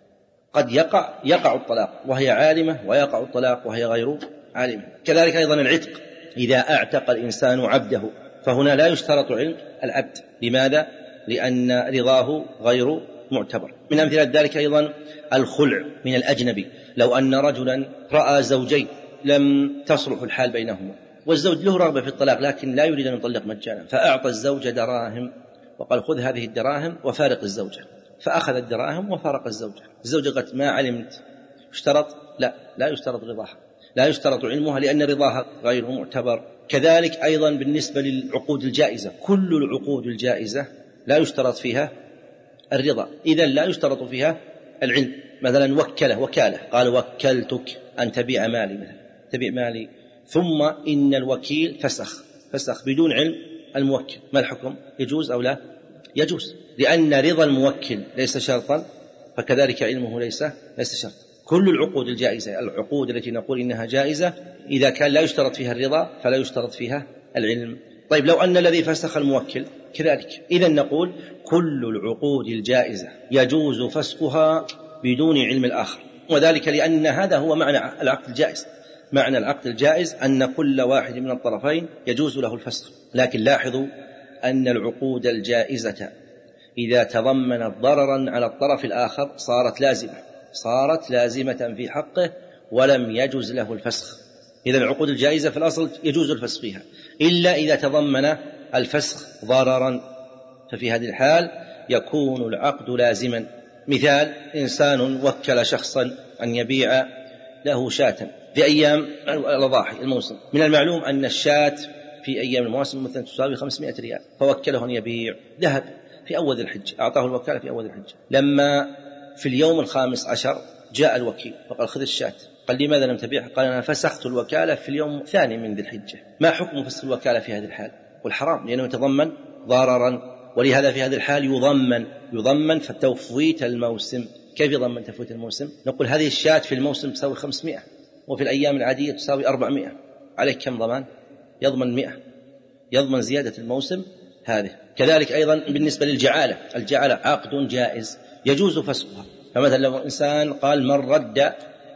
قد يقع يقع الطلاق وهي عالمة، ويقع الطلاق وهي غير عالمة. كذلك أيضا العتق، إذا أعتق الإنسان عبده فهنا لا يشترط علم العبد. لماذا؟ لأن رضاه غير معتبر. من أمثلة ذلك أيضا الخلع من الأجنبي، لو أن رجلا رأى زوجين لم تصلح الحال بينهما، والزوج له رغبة في الطلاق لكن لا يريد أن يطلق مجانا، فأعطى الزوجة دراهم وقال خذ هذه الدراهم وفارق الزوجة، فأخذ الدراهم وفارق الزوجة. الزوجة قالت ما علمت، اشترط؟ لا، لا يشترط رضاها، لا يشترط علمها، لأن رضاها غير معتبر. كذلك أيضا بالنسبة للعقود الجائزة، كل العقود الجائزة لا يشترط فيها الرضا، إذن لا يشترط فيها العلم. مثلا وكله وكالة، قال وكلتك أن تبيع مالي، مثلا تبيع مالي، ثم إن الوكيل فسخ فسخ بدون علم الموكل، ما الحكم؟ يجوز أو لا؟ يجوز، لأن رضا الموكل ليس شرطا، فكذلك علمه ليس ليس شرطا. كل العقود الجائزة، العقود التي نقول إنها جائزة، إذا كان لا يشترط فيها الرضا فلا يشترط فيها العلم. طيب لو أن الذي فسخ الموكل كذلك، إذن نقول كل العقود الجائزة يجوز فسخها بدون علم الآخر، وذلك لأن هذا هو معنى العقد الجائز. معنى العقد الجائز أن كل واحد من الطرفين يجوز له الفسخ. لكن لاحظوا أن العقود الجائزة إذا تضمنت ضررا على الطرف الآخر صارت لازمة صارت لازمة في حقه ولم يجوز له الفسخ. إذا العقود الجائزة في الأصل يجوز الفسخ فيها، إلا إذا تضمن الفسخ ضررا، ففي هذه الحال يكون العقد لازما. مثال: إنسان وكل شخصا أن يبيع له شاة في أيام الأضاحي الموسم، من المعلوم أن الشاة في أيام المواسم مثلا تساوي خمسمائة ريال، فوكله أن يبيع ذهب في أول الحج، أعطاه الوكالة في أول الحج. لما في اليوم الخامس عشر جاء الوكيل فقال خذ الشاة، قال لماذا لم تبيع؟ قال أنا فسخت الوكالة في اليوم الثاني من ذي الحجة. ما حكم فسخ الوكالة في هذه الحال؟ والحرام، لأنه يتضمن ضررا، ولهذا في هذه الحال يضمن يضمن فتفويت الموسم. كيف يضمن تفويت الموسم؟ نقول هذه الشاة في الموسم تساوي خمسمائة وفي الأيام العادية تساوي أربعمائة، عليك كم ضمان؟ يضمن مئة، يضمن زيادة الموسم هذه. كذلك أيضا بالنسبة للجعالة، الجعالة عقد جائز يجوز فسخها. فمثلا لو إنسان قال من رد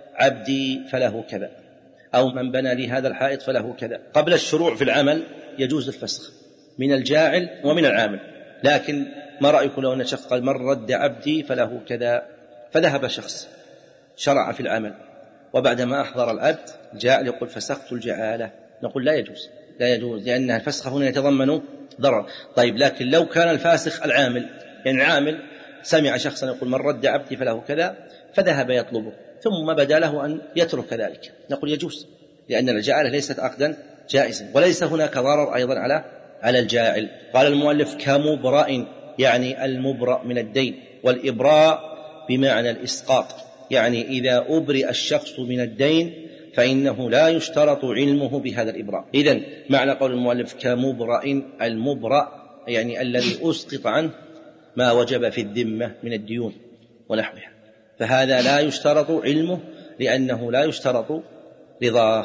عبدي فله كذا، أو من بنى لي هذا الحائط فله كذا، قبل الشروع في العمل يجوز الفسخ من الجاعل ومن العامل. لكن ما رأيكم لو أن شخص قال من رد عبدي فله كذا، فذهب شخص شرع في العمل وبعدما أحضر العبد جاء يقول فسخت الجعالة، نقول لا يجوز، لا يجوز، لأن الفسخ هنا يتضمن ضرر. طيب لكن لو كان الفاسخ العامل، يعني العامل سمع شخصا يقول من رد عبدي فله كذا فذهب يطلبه ثم بدا له أن يترك ذلك، نقول يجوز، لأن الجعالة ليست عقدا جائزا، وليس هناك ضرر أيضا على على الجاعل. قال المؤلف كمبرأ، يعني المبرأ من الدين، والإبراء بمعنى الإسقاط، يعني إذا أبرئ الشخص من الدين فإنه لا يشترط علمه بهذا الإبراء. إذن معنى قول المؤلف كمبرأ، المبرأ يعني الذي أسقط عنه ما وجب في الذمة من الديون ونحوها، فهذا لا يشترط علمه لأنه لا يشترط رضاه.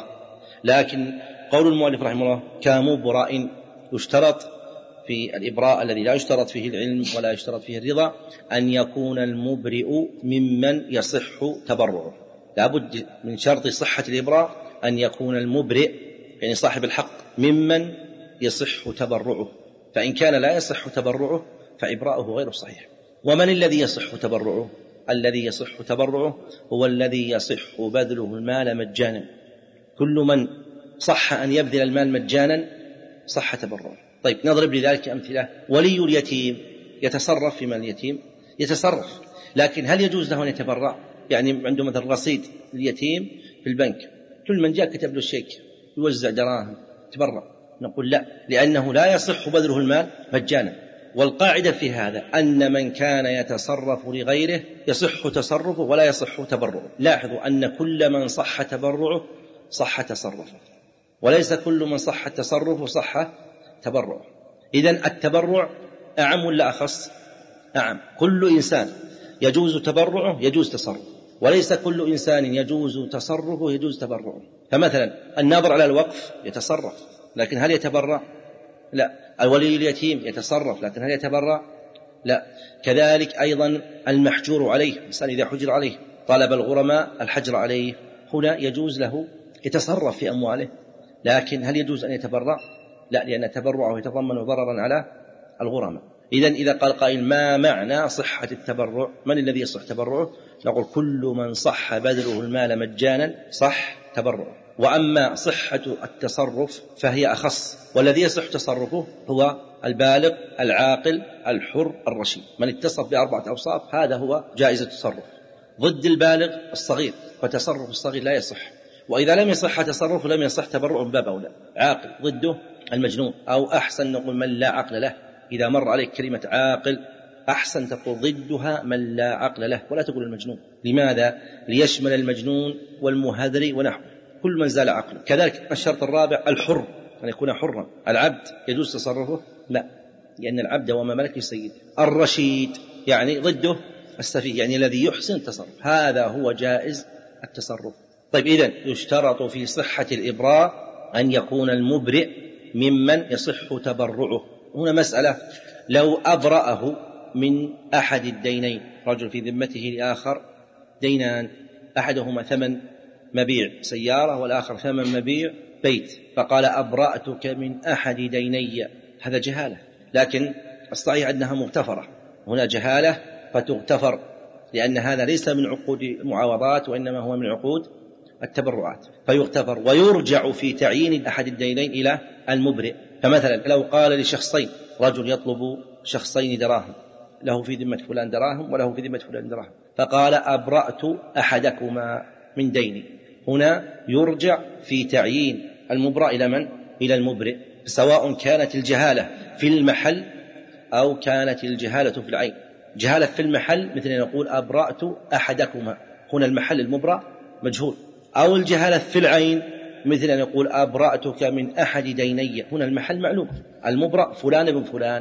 لكن قول المؤلف رحمه الله كمبرأ، يشترط في الإبراء الذي لا يشترط فيه العلم ولا يشترط فيه الرضا أن يكون المبرئ ممن يصح تبرعه، لا بد من شرط صحة الإبراء أن يكون المبرئ يعني صاحب الحق ممن يصح تبرعه، فإن كان لا يصح تبرعه فإبراءه غير صحيح. ومن الذي يصح تبرعه؟ الذي يصح تبرعه هو الذي يصح بذله المال مجانا، كل من صح أن يبذل المال مجانا صح تبرعه. طيب نضرب لذلك أمثلة. ولي اليتيم يتصرف في مال اليتيم، يتصرف، لكن هل يجوز له أن يتبرع؟ يعني عنده مثل رصيد اليتيم في البنك، كل من جاء كتب له الشيك يوزع دراهم تبرع، نقول لا، لأنه لا يصح بذله المال مجانا. والقاعدة في هذا أن من كان يتصرف لغيره يصح تصرفه ولا يصح تبرعه. لاحظوا أن كل من صح تبرعه صح تصرفه، وليس كل من صح تصرفه صح تبرعه. إذن التبرع أعم ولا أخص؟ أعم. كل إنسان يجوز تبرعه يجوز تصرفه، وليس كل إنسان يجوز تصرفه يجوز تبرعه. فمثلا الناظر على الوقف يتصرف، لكن هل يتبرع؟ لا. الولي اليتيم يتصرف، لكن هل يتبرع؟ لا. كذلك أيضا المحجور عليه، الإنسان إذا حجر عليه طلب الغرماء الحجر عليه، هنا يجوز له يتصرف في أمواله، لكن هل يجوز أن يتبرع؟ لا، لأن تبرعه يتضمن ضررا على الغرماء. إذن إذا قال قائل ما معنى صحة التبرع؟ من الذي يصح تبرعه؟ نقول كل من صح بذله المال مجانا صح تبرعه. وأما صحة التصرف فهي أخص، والذي يصح تصرفه هو البالغ العاقل الحر الرشيد، من اتصف بأربعة أوصاف هذا هو جائز التصرف. ضد البالغ الصغير، فتصرف الصغير لا يصح، وإذا لم يصح تصرف لم يصح تبرع من باب أولى. عاقل ضده المجنون، أو أحسن نقول من لا عقل له، إذا مر عليك كلمة عاقل أحسن تقول ضدها من لا عقل له ولا تقول المجنون. لماذا؟ ليشمل المجنون والمهذري ونحوه، كل من زال عقله. كذلك الشرط الرابع الحر، أن يكون حرا. العبد يجوز تصرفه؟ لا، لأن العبد وما ملك لسيده. الرشيد يعني ضده السفيه، يعني الذي يحسن التصرف، هذا هو جائز التصرف. طيب إذن يشترط في صحة الإبراء أن يكون المبرئ ممن يصح تبرعه. هنا مسألة، لو أبرأه من أحد الدينين، رجل في ذمته لآخر دينان، أحدهما ثمن مبيع سيارة والآخر ثمن مبيع بيت، فقال أبرأتك من أحد ديني، هذا جهالة، لكن الصحيح أنها مغتفرة. هنا جهالة فتغتفر، لأن هذا ليس من عقود المعاوضات وإنما هو من عقود التبرعات، فيغتفر ويرجع في تعيين أحد الدينين إلى المبرئ. فمثلا لو قال لشخصين، رجل يطلب شخصين دراهم، له في ذمة فلان دراهم وله في ذمة فلان دراهم، فقال أبرأت أحدكما من ديني، هنا يرجع في تعيين المبرأ إلى من؟ إلى المبرئ، سواء كانت الجهالة في المحل أو كانت الجهالة في العين. جهالة في المحل مثل أن يقول أبرأت أحدكما، هنا المحل المبرأ مجهول، أو الجهالة في العين مثل أن يقول أبرأتك من أحد ديني، هنا المحل معلوم، المبرأ فلان ابن فلان،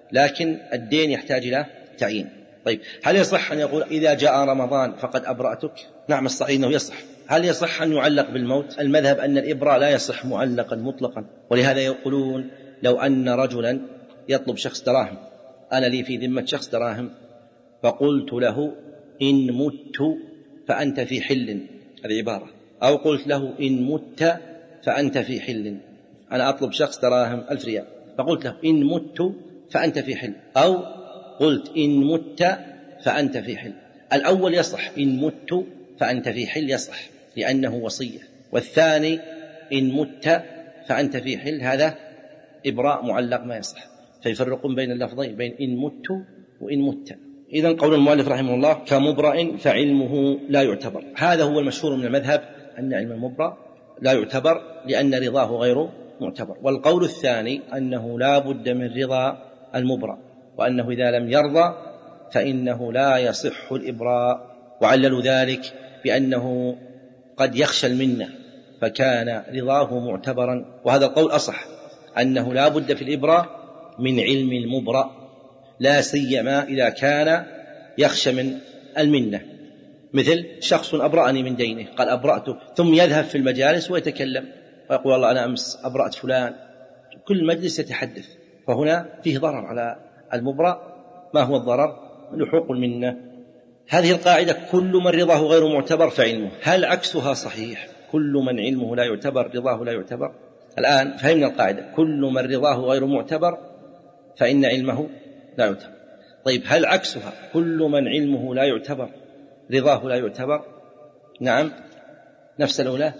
لكن الدين يحتاج إلى تعيين. طيب هل يصح أن يقول إذا جاء رمضان فقد أبرأتك؟ نعم الصحيح أنه يصح. هل يصح أن يعلق بالموت؟ المذهب أن الإبراء لا يصح معلقا مطلقا، ولهذا يقولون لو أن رجلا يطلب شخص دراهم، أنا لي في ذمة شخص دراهم، فقلت له إن مت فأنت في حل، هذه عبارة، أو قلت له إن مت فأنت في حل، أنا أطلب شخص دراهم ألف ريال، فقلت له إن مت فأنت في حل، أو قلت إن مت فأنت في حل. الأول يصح، إن مت فأنت في حل يصح، لأنه وصية. والثاني إن مت فأنت في حل، هذا إبراء معلق ما يصح، فيفرقون بين اللفظين بين إن مت وإن مت. إذن قول المؤلف رحمه الله كمبرأ فعلمه لا يعتبر، هذا هو المشهور من المذهب أن علم المبرأ لا يعتبر لأن رضاه غير معتبر. والقول الثاني أنه لا بد من رضا المبرأ، وأنه إذا لم يرضى فإنه لا يصح الإبراء، وعللوا ذلك بأنه قد يخشى المنة فكان رضاه معتبرا. وهذا القول أصح، أنه لا بد في الإبراء من علم المبرأ، لا سيما إذا كان يخشى من المنة، مثل شخص أبرأني من دينه قال أبرأته، ثم يذهب في المجالس ويتكلم ويقول والله أنا أمس أبرأت فلان، كل مجلس يتحدث، فهنا فيه ضرر على المبرأ. ما هو الضرر؟ لحوق المنة. هذه القاعدة كل من رضاه غير معتبر فعلمه. هل عكسها صحيح؟ كل من علمه لا يعتبر رضاه لا يعتبر؟ الآن فهمنا القاعدة، كل من رضاه غير معتبر فإن علمه لا يعتبر. طيب هل عكسها كل من علمه لا يعتبر رضاه لا يعتبر؟ نعم، نفس الأولى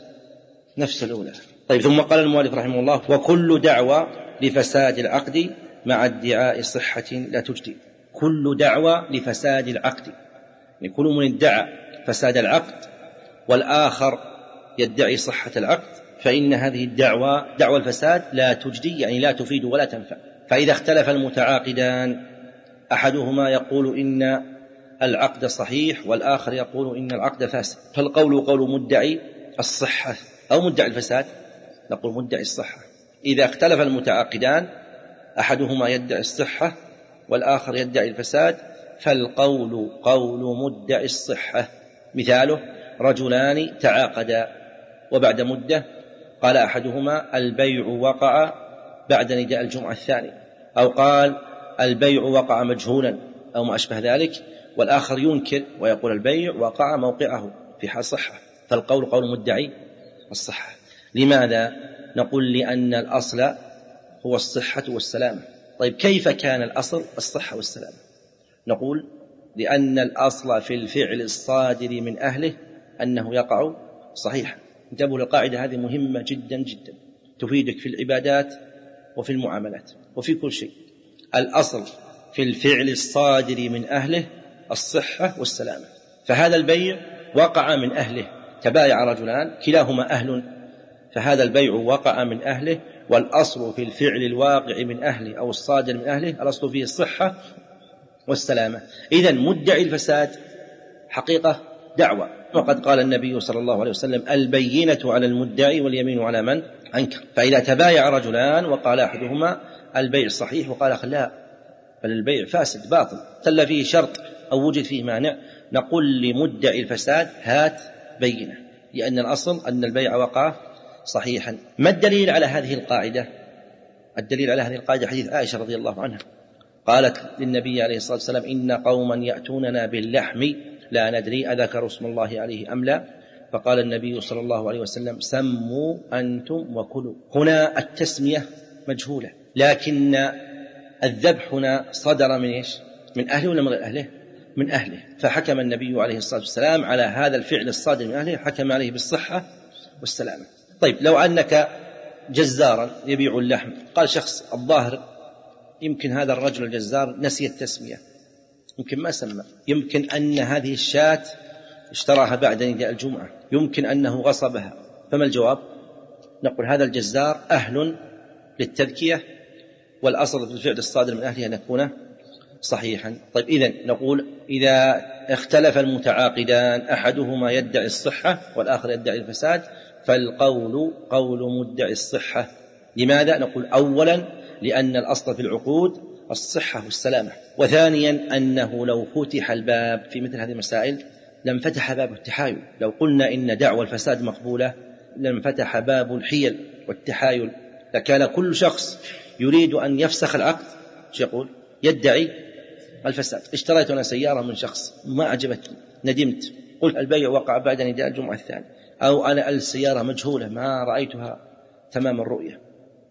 نفس الأولى. طيب ثم قال المؤلف رحمه الله وكل دعوى لفساد العقد مع ادعاء صحة لا تجدي. كل دعوى لفساد العقد، يعني كل من ادعى فساد العقد والآخر يدعي صحة العقد، فإن هذه الدعوى دعوى الفساد لا تجدي، يعني لا تفيد ولا تنفع. فإذا اختلف المتعاقدان أحدهما يقول إن العقد صحيح والآخر يقول إن العقد فاسد، فالقول قول مدعي الصحة أو مدعي الفساد؟ نقول مدعي الصحة. إذا اختلف المتعاقدان أحدهما يدعي الصحة والآخر يدعي الفساد فالقول قول مدعي الصحة. مثاله رجلان تعاقدا وبعد مدة قال أحدهما البيع وقع بعد نداء الجمعة الثاني، أو قال البيع وقع مجهولا أو ما أشبه ذلك، والآخر ينكر ويقول البيع وقع موقعه في حال صحة، فالقول قول مدعي الصحة. لماذا؟ نقول لأن الأصل هو الصحة والسلامة. طيب كيف كان الأصل الصحة والسلامة؟ نقول لأن الأصل في الفعل الصادر من أهله أنه يقع صحيحا. انتبهوا للقاعدة هذه مهمة جدا جدا، تفيدك في العبادات وفي المعاملات وفي كل شيء. الأصل في الفعل الصادر من أهله الصحة والسلامة، فهذا البيع وقع من أهله، تبايع رجلان كلاهما أهل، فهذا البيع وقع من أهله، والأصل في الفعل الواقع من أهله أو الصادر من أهله الأصل فيه الصحة والسلامة. إذن مدعي الفساد حقيقة دعوة، وقد قال النبي صلى الله عليه وسلم البينة على المدعي واليمين على من أنكر. فإذا تبايع رجلان وقال أحدهما البيع صحيح وقال أخ لا بل البيع فاسد باطل تل فيه شرط أو وجد فيه مانع، نقول لمدعي الفساد هات بينة، لأن الأصل أن البيع وقع صحيحا. ما الدليل على هذه القاعدة؟ الدليل على هذه القاعدة حديث عائشة رضي الله عنها قالت للنبي عليه الصلاة والسلام إن قوما يأتوننا باللحم لا ندري أذكر اسم الله عليه أم لا، فقال النبي صلى الله عليه وسلم سموا أنتم وكلوا. هنا التسمية مجهولة، لكن الذبح هنا صدر من إيش؟ من أهله ولا من غير أهله؟ من أهله، فحكم النبي عليه الصلاة والسلام على هذا الفعل الصادر من أهله، حكم عليه بالصحة والسلامة. طيب لو أنك جزارا يبيع اللحم، قال شخص الظاهر يمكن هذا الرجل الجزار نسي التسمية، يمكن ما سمى، يمكن أن هذه الشاة اشتراها بعد نداء الجمعة، يمكن أنه غصبها، فما الجواب؟ نقول هذا الجزار أهل للتذكية، والأصل في الفعل الصادر من أهله أن يكون صحيحا. طيب إذن نقول إذا اختلف المتعاقدان أحدهما يدعي الصحة والآخر يدعي الفساد فالقول قول مدعي الصحة. لماذا؟ نقول أولا لأن الأصل في العقود الصحة والسلامة، وثانيا أنه لو فتح الباب في مثل هذه المسائل لم فتح باب التحايل. لو قلنا إن دعوى الفساد مقبولة لم فتح باب الحيل والتحايل، لكان كل شخص يريد أن يفسخ العقد يقول يدعي الفساد. اشتريت أنا سيارة من شخص ما عجبتني ندمت قلت البيع وقع بعد نداء الجمعة الثاني، أو أنا السيارة مجهولة ما رأيتها تمام الرؤية،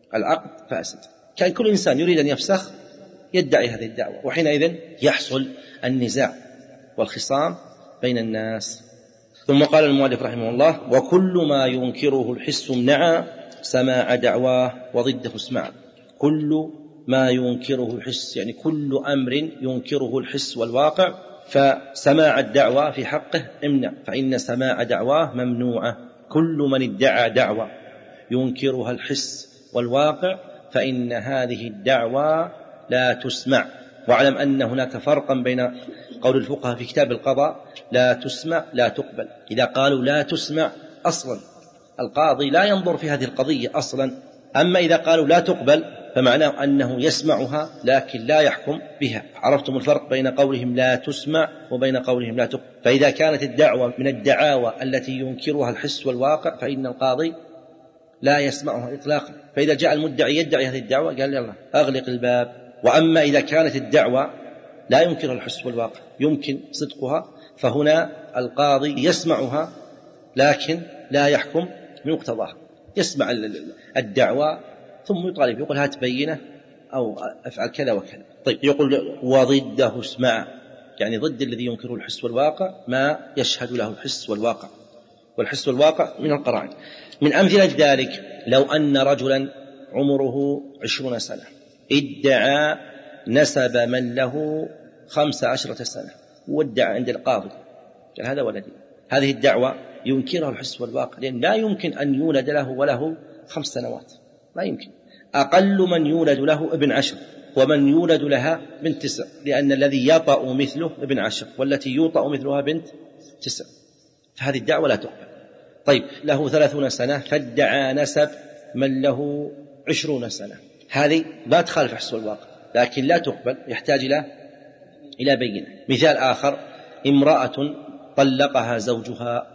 العقد فاسد. كان كل إنسان يريد أن يفسخ يدعي هذه الدعوة، وحينئذ يحصل النزاع والخصام بين الناس. ثم قال المؤلف رحمه الله: وكل ما ينكره الحس امنعا سماع دعواه وضده اسمعا. كل ما ينكره الحس يعني كل أمر ينكره الحس والواقع، فسماع الدعوى في حقه امنع، فإن سماع دعواه ممنوعة. كل من ادعى دعوى ينكرها الحس والواقع فإن هذه الدعوى لا تسمع. واعلم أن هناك فرقا بين قول الفقهاء في كتاب القضاء: لا تسمع لا تقبل. إذا قالوا لا تسمع أصلا القاضي لا ينظر في هذه القضية أصلا، أما إذا قالوا لا تقبل فمعناه أنه يسمعها لكن لا يحكم بها. عرفتم الفرق بين قولهم لا تسمع وبين قولهم لا تقبل؟ فإذا كانت الدعوة من الدعاوى التي ينكرها الحس والواقع فإن القاضي لا يسمعها إطلاقا، فإذا جاء المدعي يدعي هذه الدعوة قال يلا أغلق الباب. وأما إذا كانت الدعوة لا ينكرها الحس والواقع يمكن صدقها فهنا القاضي يسمعها لكن لا يحكم بمقتضاها، يسمع الدعوة ثم يطالب يقول هات بينة أو أفعل كذا وكذا. طيب يقول وضده اسمع، يعني ضد الذي ينكره الحس والواقع ما يشهد له الحس والواقع، والحس والواقع من القرائن. من أمثلة ذلك لو أن رجلا عمره عشرون سنة ادعى نسب من له خمس عشرة سنة وادعى عند القاضي قال هذا ولدي، هذه الدعوة ينكرها الحس والواقع، لأن لا يمكن أن يولد له وله خمس سنوات، لا يمكن. أقل من يولد له ابن عشر ومن يولد لها بنت تسع، لأن الذي يطأ مثله ابن عشر والتي يوطأ مثلها بنت تسع، فهذه الدعوة لا تقبل. طيب له ثلاثون سنة فادعى نسب من له عشرون سنة، هذه لا تخالف الحس والواقع لكن لا تقبل، يحتاج إلى إلى بينة. مثال آخر: امرأة طلقها زوجها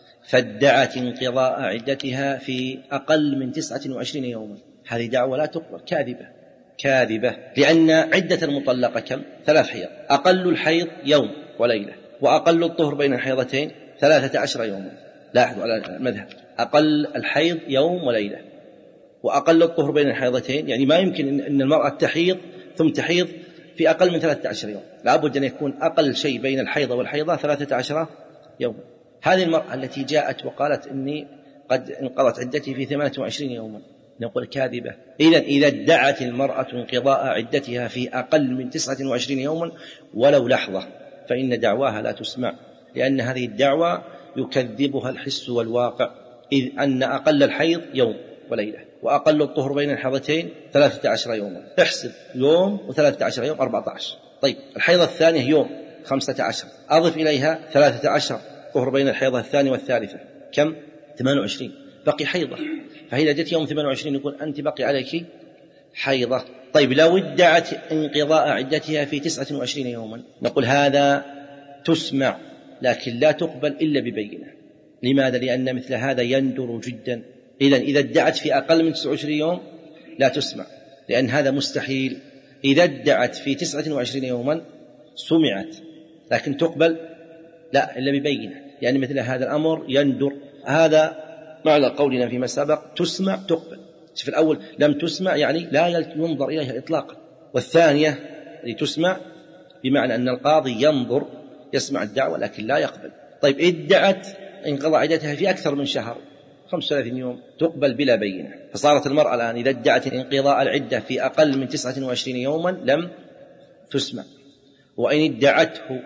فادعت انقضاء عدتها في أقل من تسعة وعشرين يوما، هذه دعوة لا تقبل، كاذبة كاذبة، لأن عدة المطلقة كم؟ ثلاث حيض، أقل الحيض يوم وليلة، وأقل الطهر بين الحيضتين ثلاثة عشر يوما. لاحظوا على المذهب أقل الحيض يوم وليلة وأقل الطهر بين الحيضتين، يعني ما يمكن أن المرأة تحيض ثم تحيض في أقل من ثلاثة عشر يوم، لابد أن يكون أقل شيء بين الحيضة والحيضة ثلاثة عشر يوم. هذه المرأة التي جاءت وقالت إني قد انقضت عدتي في ثمانية وعشرين يوما، نقول كاذبة. إذن إذا ادعت المرأة انقضاء عدتها في أقل من تسعة وعشرين يوما ولو لحظة فإن دعواها لا تسمع، لأن هذه الدعوة يكذبها الحس والواقع، إذ أن أقل الحيض يوم وليلة وأقل الطهر بين الحيضتين ثلاثة عشر يوما، احسب يوم وثلاثة عشر يوم أربعة عشر. طيب الحيضة الثانية يوم خمسة عشر، أضف إليها ثلاثة عشر طهر بين الحيضة الثانية والثالثة كم؟ ثمانية وعشرين، بقي حيضة، فإذا جت يوم ثمانية وعشرين يقول أنت بقي عليك حيضة. طيب لو ادعت انقضاء عدتها في تسعة وعشرين يوما نقول هذا تسمع لكن لا تقبل إلا ببينة. لماذا؟ لأن مثل هذا يندر جدا. إذن إذا ادعت في أقل من تسعة وعشرين يوم لا تسمع، لأن هذا مستحيل. إذا ادعت في تسعة وعشرين يوما سمعت لكن تقبل لا إلا ببينة، يعني مثل هذا الأمر يندر. هذا معنى قولنا فيما سبق تسمع تقبل. في الأول لم تسمع يعني لا ينظر إليها إطلاقا، والثانية لتسمع بمعنى أن القاضي ينظر يسمع الدعوة لكن لا يقبل. طيب ادعت انقضى عدتها في أكثر من شهر خمسة وثلاثين يوم تقبل بلا بينة، فصارت المرأة الآن إذا ادعت انقضاء العدة في أقل من تسعة وعشرين يوما لم تسمع، وإن ادعته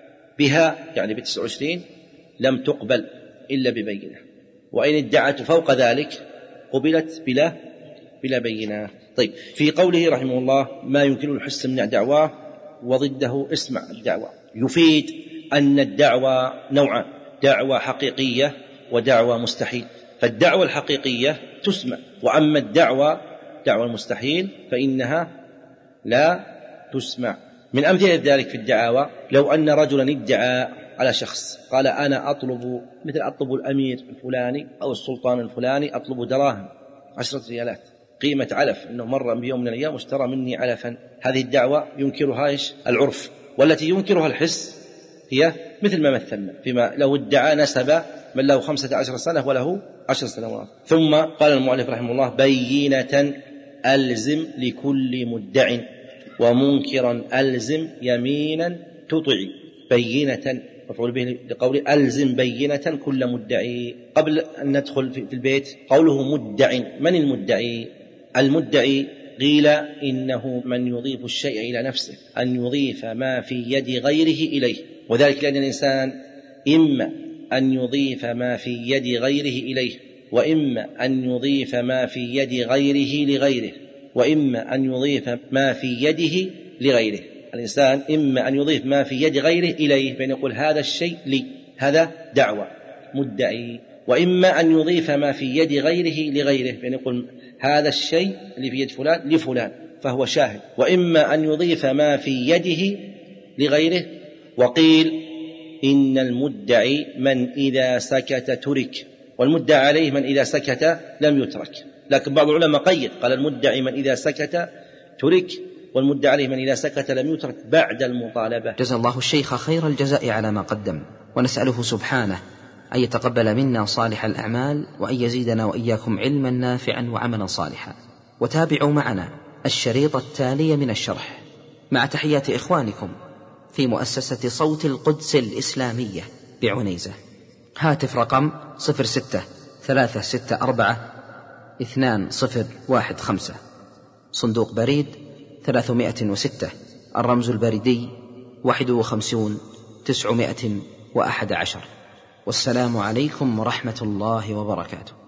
بها يعني بتسعة وعشرين لم تقبل إلا ببينة، وإن ادعته فوق ذلك قبلت بلا بلا بينة. طيب في قوله رحمه الله ما يمكن الحس من دعواه وضده اسمع الدعوة، يفيد أن الدعوة نوعان: دعوة حقيقية ودعوة مستحيل. فالدعوة الحقيقية تسمع، وأما الدعوة دعوة المستحيل فإنها لا تسمع. من أمثلة ذلك في الدعاوى لو أن رجلا ادعى على شخص قال أنا أطلب مثل أطلب الأمير الفلاني أو السلطان الفلاني أطلب دراهم عشرة ريالات قيمة علف، أنه مر بيوم من الأيام واشترى مني علفا. هذه الدعوة ينكرها إيش؟ العرف، والتي ينكرها الحس هي مثل ما مثلنا فيما لو ادعى نسب من له خمسة عشر سنة وله عشر سنوات. ثم قال المؤلف رحمه الله بينة ألزم لكل مدع ومنكرا ألزم يمينا تطع. بينة مفعول به لقوله ألزم بينة كل مدعي. قبل أن ندخل في البيت قوله مدع، من المدعي؟ المدعي قيل إنه من يضيف الشيء إلى نفسه، أن يضيف ما في يد غيره إليه، وذلك لأن الإنسان إما أن يضيف ما في يد غيره إليه، وإما أن يضيف ما في يد غيره لغيره، وإما أن يضيف ما في يده لغيره. الإنسان إما أن يضيف ما في يد غيره إليه بأن يقول هذا الشيء لي، هذا دعوة مدعي، وإما أن يضيف ما في يد غيره لغيره بأن يقول هذا الشيء اللي في يد فلان لفلان فهو شاهد، وإما أن يضيف ما في يده لغيره. وقيل إن المدعي من إذا سكت ترك، والمدعى عليه من إذا سكت لم يترك، لكن بعض العلماء قيد قال المدعي من إذا سكت ترك، والمدعى عليه من إذا سكت لم يترك بعد المطالبة. جزا الله الشيخ خير الجزاء على ما قدم، ونسأله سبحانه أن يتقبل منا صالح الأعمال، وأن يزيدنا وإياكم علما نافعا وعملا صالحا. وتابعوا معنا الشريط التالي من الشرح مع تحيات إخوانكم في مؤسسة صوت القدس الإسلامية بعنيزة. هاتف رقم صفر ستة ثلاثة ستة أربعة اثنان صفر واحد خمسة، صندوق بريد ثلاثمائة وستة، الرمز البريدي واحد وخمسون تسعمائة وأحد عشر. والسلام عليكم ورحمة الله وبركاته.